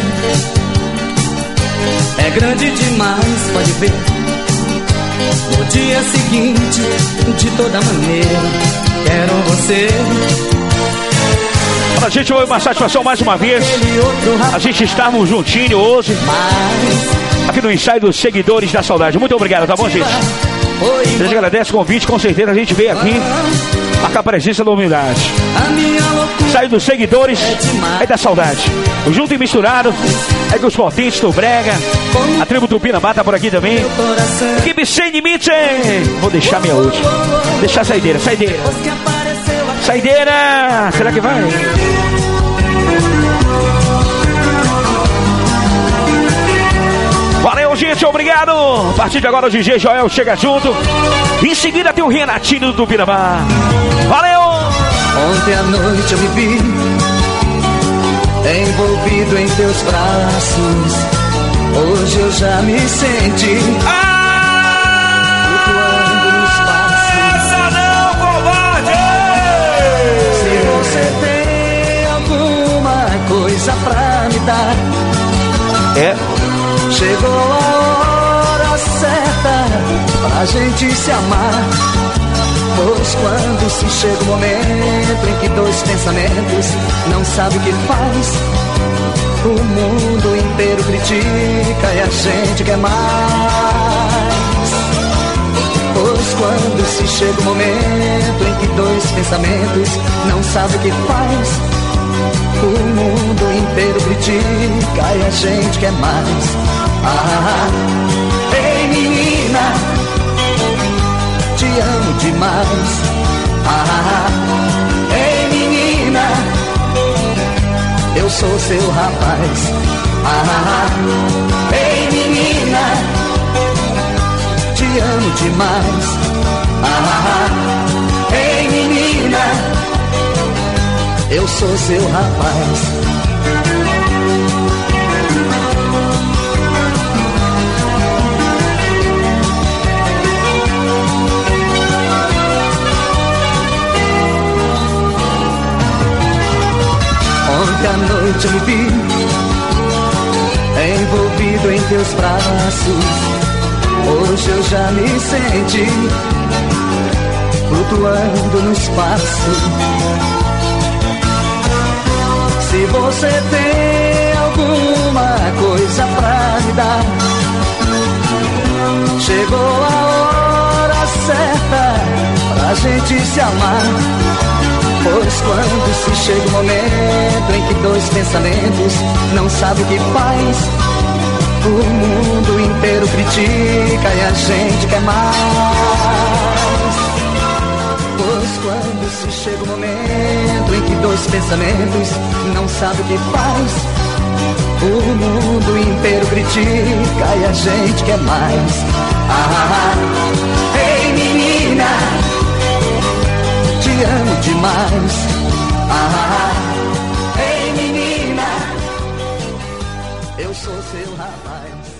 é grande demais, pode ver. No dia seguinte, de toda maneira, quero você. Pra gente foi uma satisfação mais uma vez. A gente estarmos juntinho hoje aqui no ensaio dos seguidores da saudade. Muito obrigado, tá bom, gente? A gente agradece o convite, com certeza a gente veio aqui marcar a presença da humildade. Ensaio dos seguidores é da saudade. O junto e misturado é com os potentes do Brega. A tribo Tupinambá tá por aqui também. Equipe Sem Limite. Vou deixar minha última. Deixar a saideira, saideira. Saideira. Será que vai? Valeu, gente, obrigado. A partir de agora o D J Joel chega junto. Em seguida tem o Renatinho do Tupinambá. Valeu! Ontem à noite eu me vi envolvido em teus braços. Hoje eu já me senti flutuando no espaço. Essa não, covarde! Se você tem alguma coisa pra me dar, é. Chegou a hora certa pra gente se amar. Pois quando se chega o momento em que dois pensamentos não sabem o que faz, o mundo inteiro critica e a gente quer mais. Pois quando se chega o momento em que dois pensamentos não sabem o que faz, o mundo inteiro critica e a gente quer mais. Ah, ei menina, te amo demais. Ah, ei menina, eu sou seu rapaz. Ah, ei menina, te amo demais. Ah, ei menina, eu sou seu rapaz. Ontem à noite eu me vi envolvido em teus braços. Hoje eu já me senti flutuando no espaço. Se você tem alguma coisa pra me dar, chegou a hora certa pra gente se amar. Pois quando se chega o momento em que dois pensamentos não sabem o que faz, o mundo inteiro critica e a gente quer mais. Pois quando se chega o momento em que dois pensamentos não sabem o que faz, O mundo inteiro critica e a gente quer mais. Ah, ei menina, te amo demais. Ah, ei menina, eu sou seu rapaz.